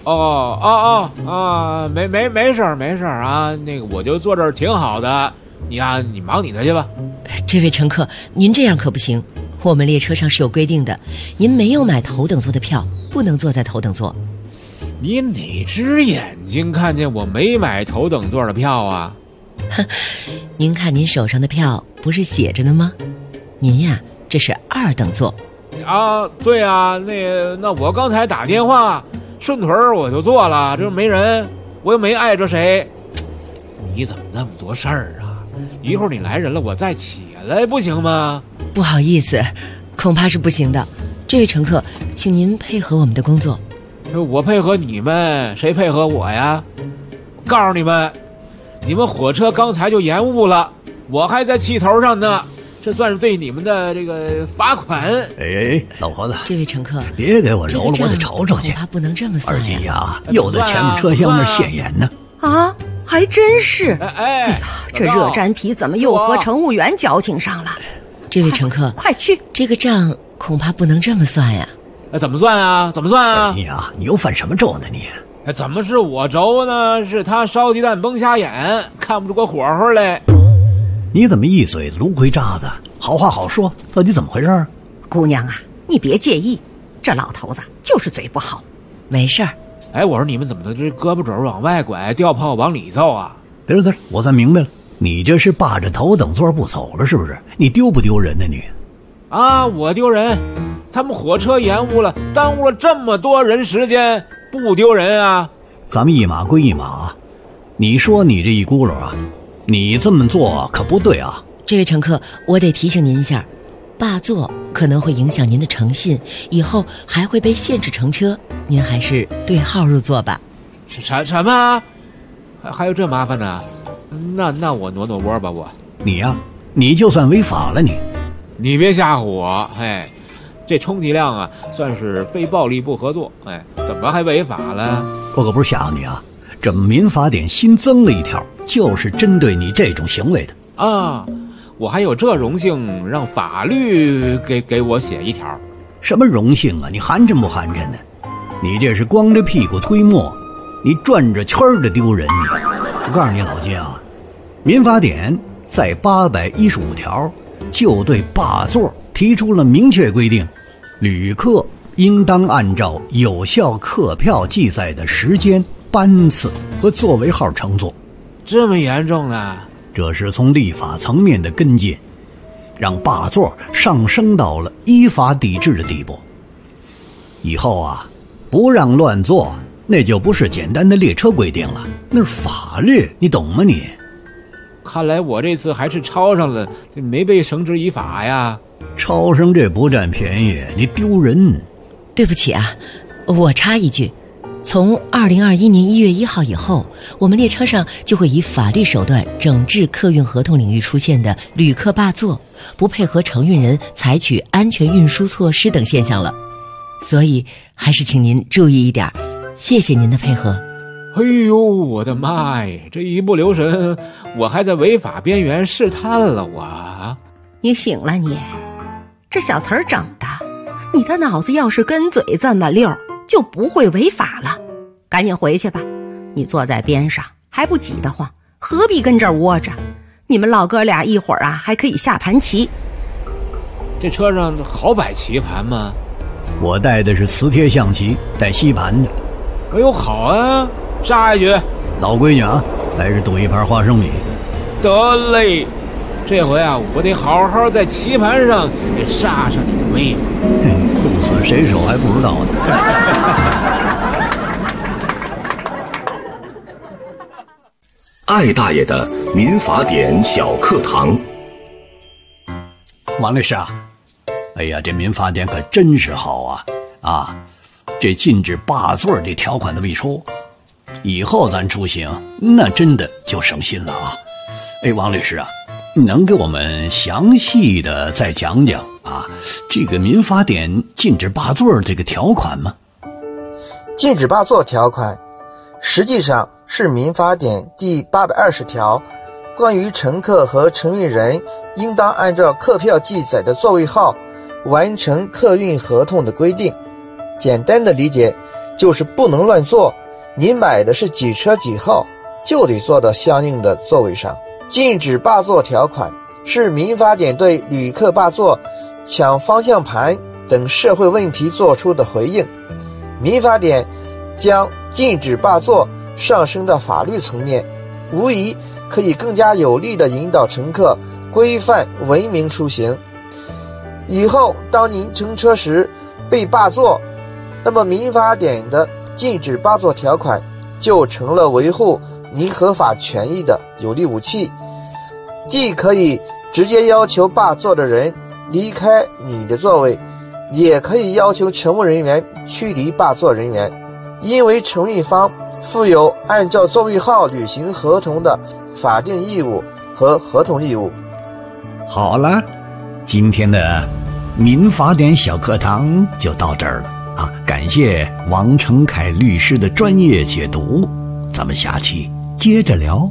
[SPEAKER 1] 没事儿啊，我就坐这儿挺好的，你忙你的去吧。
[SPEAKER 3] 这位乘客，您这样可不行，我们列车上是有规定的，您没有买头等座的票，不能坐在头等座。
[SPEAKER 1] 你哪只眼睛看见我没买头等座的票啊？
[SPEAKER 3] 您看您手上的票不是写着呢吗？您呀，这是2等座。
[SPEAKER 1] 对啊，那我刚才打电话顺腿我就坐了，这没人，我又没碍着谁。你怎么那么多事儿啊？一会儿你来人了，我再起来不行吗？
[SPEAKER 3] 不好意思，恐怕是不行的。这位乘客，请您配合我们的工作。
[SPEAKER 1] 我配合你们，谁配合我呀？告诉你们火车刚才就延误了，我还在气头上呢，这算是对你们的这个罚款。
[SPEAKER 11] 老婆子，
[SPEAKER 3] 这位乘客，
[SPEAKER 11] 别给我揉了，我得瞅瞅去。
[SPEAKER 3] 恐怕不能这么算。
[SPEAKER 11] 二金牙又在前面车厢那儿现眼呢。
[SPEAKER 12] 啊，还真是。这热粘皮怎么又和乘务员矫情上了？
[SPEAKER 3] 这位乘客，
[SPEAKER 12] 快去，
[SPEAKER 3] 这个账恐怕不能这么算呀。
[SPEAKER 1] 怎么算啊？
[SPEAKER 11] 二金牙，你又犯什么咒呢你？
[SPEAKER 1] 怎么是我轴呢？是他烧鸡蛋崩瞎眼，看不出个火候来。
[SPEAKER 11] 你怎么一嘴子芦荟渣子？好话好说，到底怎么回事？
[SPEAKER 12] 姑娘啊，你别介意，这老头子就是嘴不好。
[SPEAKER 3] 没事儿。
[SPEAKER 1] 我说你们怎么的这胳膊肘往外拐，吊炮往里凑啊？
[SPEAKER 11] 得了，我算明白了，你这是霸着头等座不走了是不是？你丢不丢人呢你？
[SPEAKER 1] 我丢人？他们火车延误了，耽误了这么多人时间，不丢人啊？
[SPEAKER 11] 咱们一码归一码，你说你这一轱辘啊，你这么做可不对啊。
[SPEAKER 3] 这位乘客，我得提醒您一下，霸座可能会影响您的诚信，以后还会被限制乘车，您还是对号入座吧。
[SPEAKER 1] 什么？还有这麻烦呢？那我挪挪窝吧我。
[SPEAKER 11] 你呀，你就算违法了你。
[SPEAKER 1] 你别吓唬我，嘿，这充其量啊算是非暴力不合作，哎，怎么还违法了？
[SPEAKER 11] 我可不是吓唬你啊，这民法典新增了一条，就是针对你这种行为的
[SPEAKER 1] 啊。我还有这荣幸让法律给我写一条。
[SPEAKER 11] 什么荣幸啊，你寒碜不寒碜的？你这是光着屁股推磨，你转着圈的丢人你。我告诉你老街啊，民法典在815条就对霸座提出了明确规定，旅客应当按照有效客票记载的时间、班次和座位号乘坐。
[SPEAKER 1] 这么严重呢？
[SPEAKER 11] 这是从立法层面的跟进，让霸座上升到了依法抵制的地步。以后啊，不让乱坐，那就不是简单的列车规定了，那是法律，你懂吗你？
[SPEAKER 1] 看来我这次还是抄上了，没被绳之以法呀。
[SPEAKER 11] 抄上这不占便宜，你丢人。
[SPEAKER 3] 对不起啊，我插一句，从2021年1月1号以后，我们列车上就会以法律手段整治客运合同领域出现的旅客霸座、不配合承运人采取安全运输措施等现象了。所以还是请您注意一点，谢谢您的配合。
[SPEAKER 1] 哎呦，我的妈呀！这一不留神，我还在违法边缘试探了我。
[SPEAKER 12] 你醒了你，这小词儿整的，你的脑子要是跟嘴这么溜，就不会违法了。赶紧回去吧，你坐在边上还不挤得慌，何必跟这儿窝着？你们老哥俩一会儿啊还可以下盘棋。
[SPEAKER 1] 这车上好摆棋盘吗？
[SPEAKER 11] 我带的是磁铁象棋，带吸盘的。
[SPEAKER 1] 哎呦，好啊，杀一局。
[SPEAKER 11] 老规矩啊，来是赌一盘花生米。
[SPEAKER 1] 得嘞，这回啊，我得好好在棋盘上给杀杀你的威风。
[SPEAKER 11] 鹿死谁手还不知道呢。
[SPEAKER 10] 艾大爷的民法典小课堂。
[SPEAKER 11] 王律师啊，哎呀，这民法典可真是好啊！啊，这禁止霸座这条款这么一出，以后咱出行那真的就省心了啊！哎，王律师啊，你能给我们详细的再讲讲啊？这个民法典禁止霸座这个条款吗？
[SPEAKER 13] 禁止霸座条款实际上是民法典第820条关于乘客和承运人应当按照客票记载的座位号完成客运合同的规定。简单的理解就是不能乱坐，你买的是几车几号，就得坐到相应的座位上。禁止霸座条款是民法典对旅客霸座、抢方向盘等社会问题做出的回应。民法典将禁止霸座上升到法律层面，无疑可以更加有力地引导乘客规范文明出行。以后当您乘车时被霸座，那么民法典的禁止霸座条款就成了维护您合法权益的有力武器，既可以直接要求霸座的人离开你的座位，也可以要求乘务人员驱离霸座人员，因为承运方负有按照座位号履行合同的法定义务和合同义务。
[SPEAKER 11] 好了，今天的民法典小课堂就到这儿了啊！感谢王成凯律师的专业解读，咱们下期接着聊。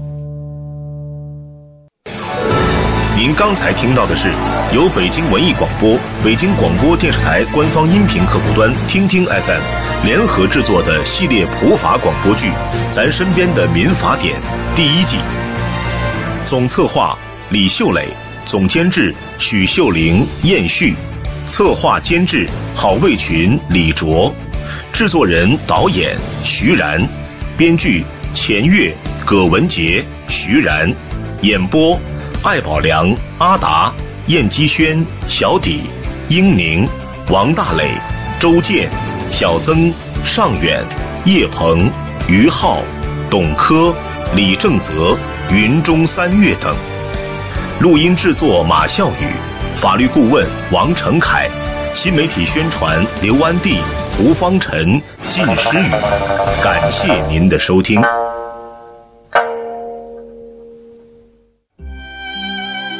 [SPEAKER 10] 您刚才听到的是由北京文艺广播、北京广播电视台官方音频客户端听听 FM 联合制作的系列普法广播剧《咱身边的民法典》第1季。总策划李秀磊，总监制许秀玲、燕旭，策划监制郝卫群、李卓，制作人导演徐然，编剧钱月、葛文杰、徐然，演播艾宝良、阿达、燕基轩、小底、英宁、王大磊、周健、小曾、尚远、叶鹏、于浩、董科、李正泽、云中三月等。录音制作马笑宇，法律顾问王成凯，新媒体宣传刘安娣、胡方晨、靳诗雨。感谢您的收听。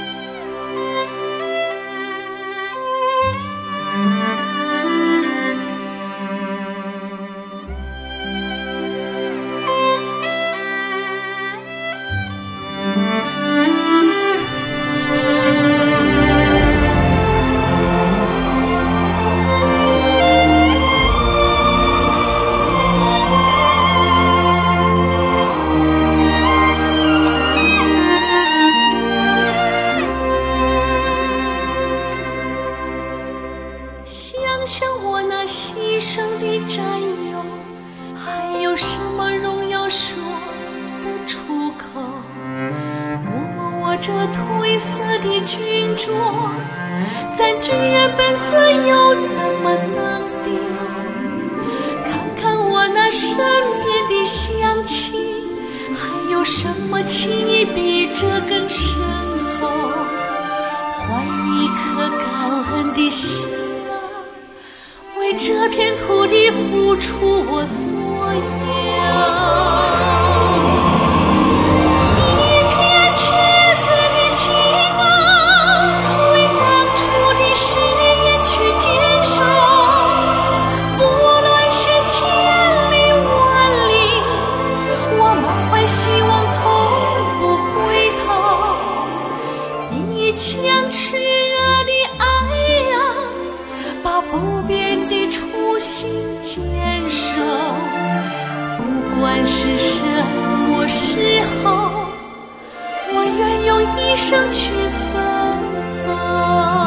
[SPEAKER 15] 的战友，还有什么荣耀说的出口？摸摸我这褪色的军装，咱军人本色又怎么能丢？看看我那身边的乡亲，还有什么情谊比这更深厚？怀一颗感恩的心啊，为这片土地付出我所有。枪炽热的爱呀，把不变的初心坚守。不管是什么时候，我愿用一生去奋斗。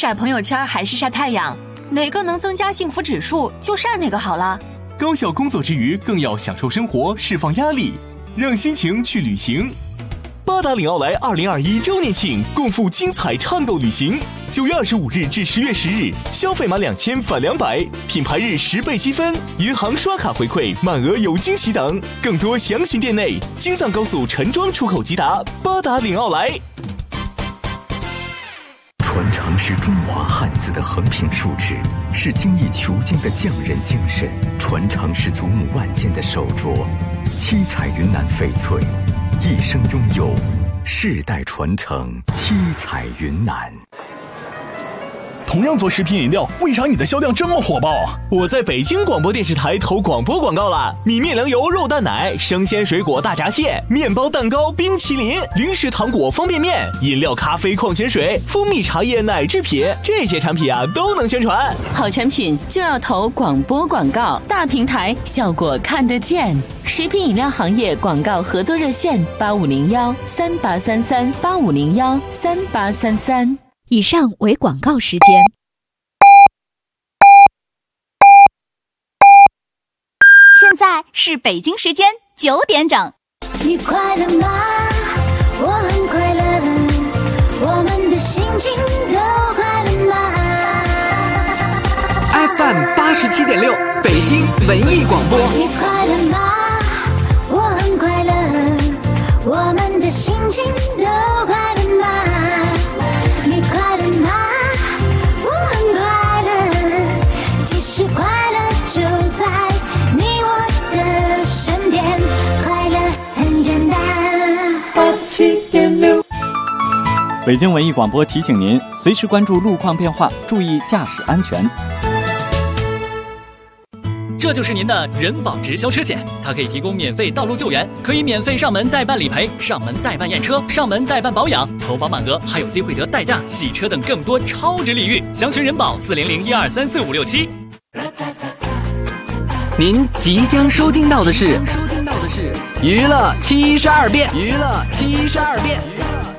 [SPEAKER 4] 晒朋友圈还是晒太阳，哪个能增加幸福指数就晒哪个好了。
[SPEAKER 18] 高效工作之余，更要享受生活，释放压力，让心情去旅行。八达岭奥莱2021周年庆，共赴精彩畅购旅行。9月25日至10月10日，消费满2000返200，品牌日10倍积分，银行刷卡回馈，满额有惊喜等。更多详询店内。京藏高速陈庄出口吉达，八达岭奥莱。
[SPEAKER 21] 传承是中华汉字的横平竖直，是精益求精的匠人精神；传承是祖母万件的手镯，七彩云南翡翠，一生拥有，世代传承，七彩云南。
[SPEAKER 18] 同样做食品饮料，为啥你的销量这么火爆啊？我在北京广播电视台投广播广告了，米面粮油肉蛋奶、生鲜水果大闸蟹、面包蛋糕、冰淇淋、零食糖果方便面、饮料咖啡矿泉水、蜂蜜茶叶奶制品，这些产品啊都能宣传。
[SPEAKER 22] 好产品就要投广播广告，大平台效果看得见。食品饮料行业广告合作热线8501383385013833。
[SPEAKER 16] 以上为广告时间。现在是北京时间9点整。
[SPEAKER 2] 你快乐吗？我很快乐，我们的心情都快乐吗
[SPEAKER 7] ？FM 87.6，北京文艺广播。
[SPEAKER 2] 你快乐吗？我很快乐，我们的心情都快乐吗？你快乐吗？我很快乐，其实快乐就在你我的身边，快乐很简单。87.6。
[SPEAKER 5] 北京文艺广播提醒您，随时关注路况变化，注意驾驶安全。
[SPEAKER 17] 这就是您的人保直销车险，它可以提供免费道路救援，可以免费上门代办理赔、上门代办验车、上门代办保养，投保满额还有机会得代驾、洗车等更多超值礼遇。详询人保40012345567。
[SPEAKER 7] 您即将收听到的是娱乐72变。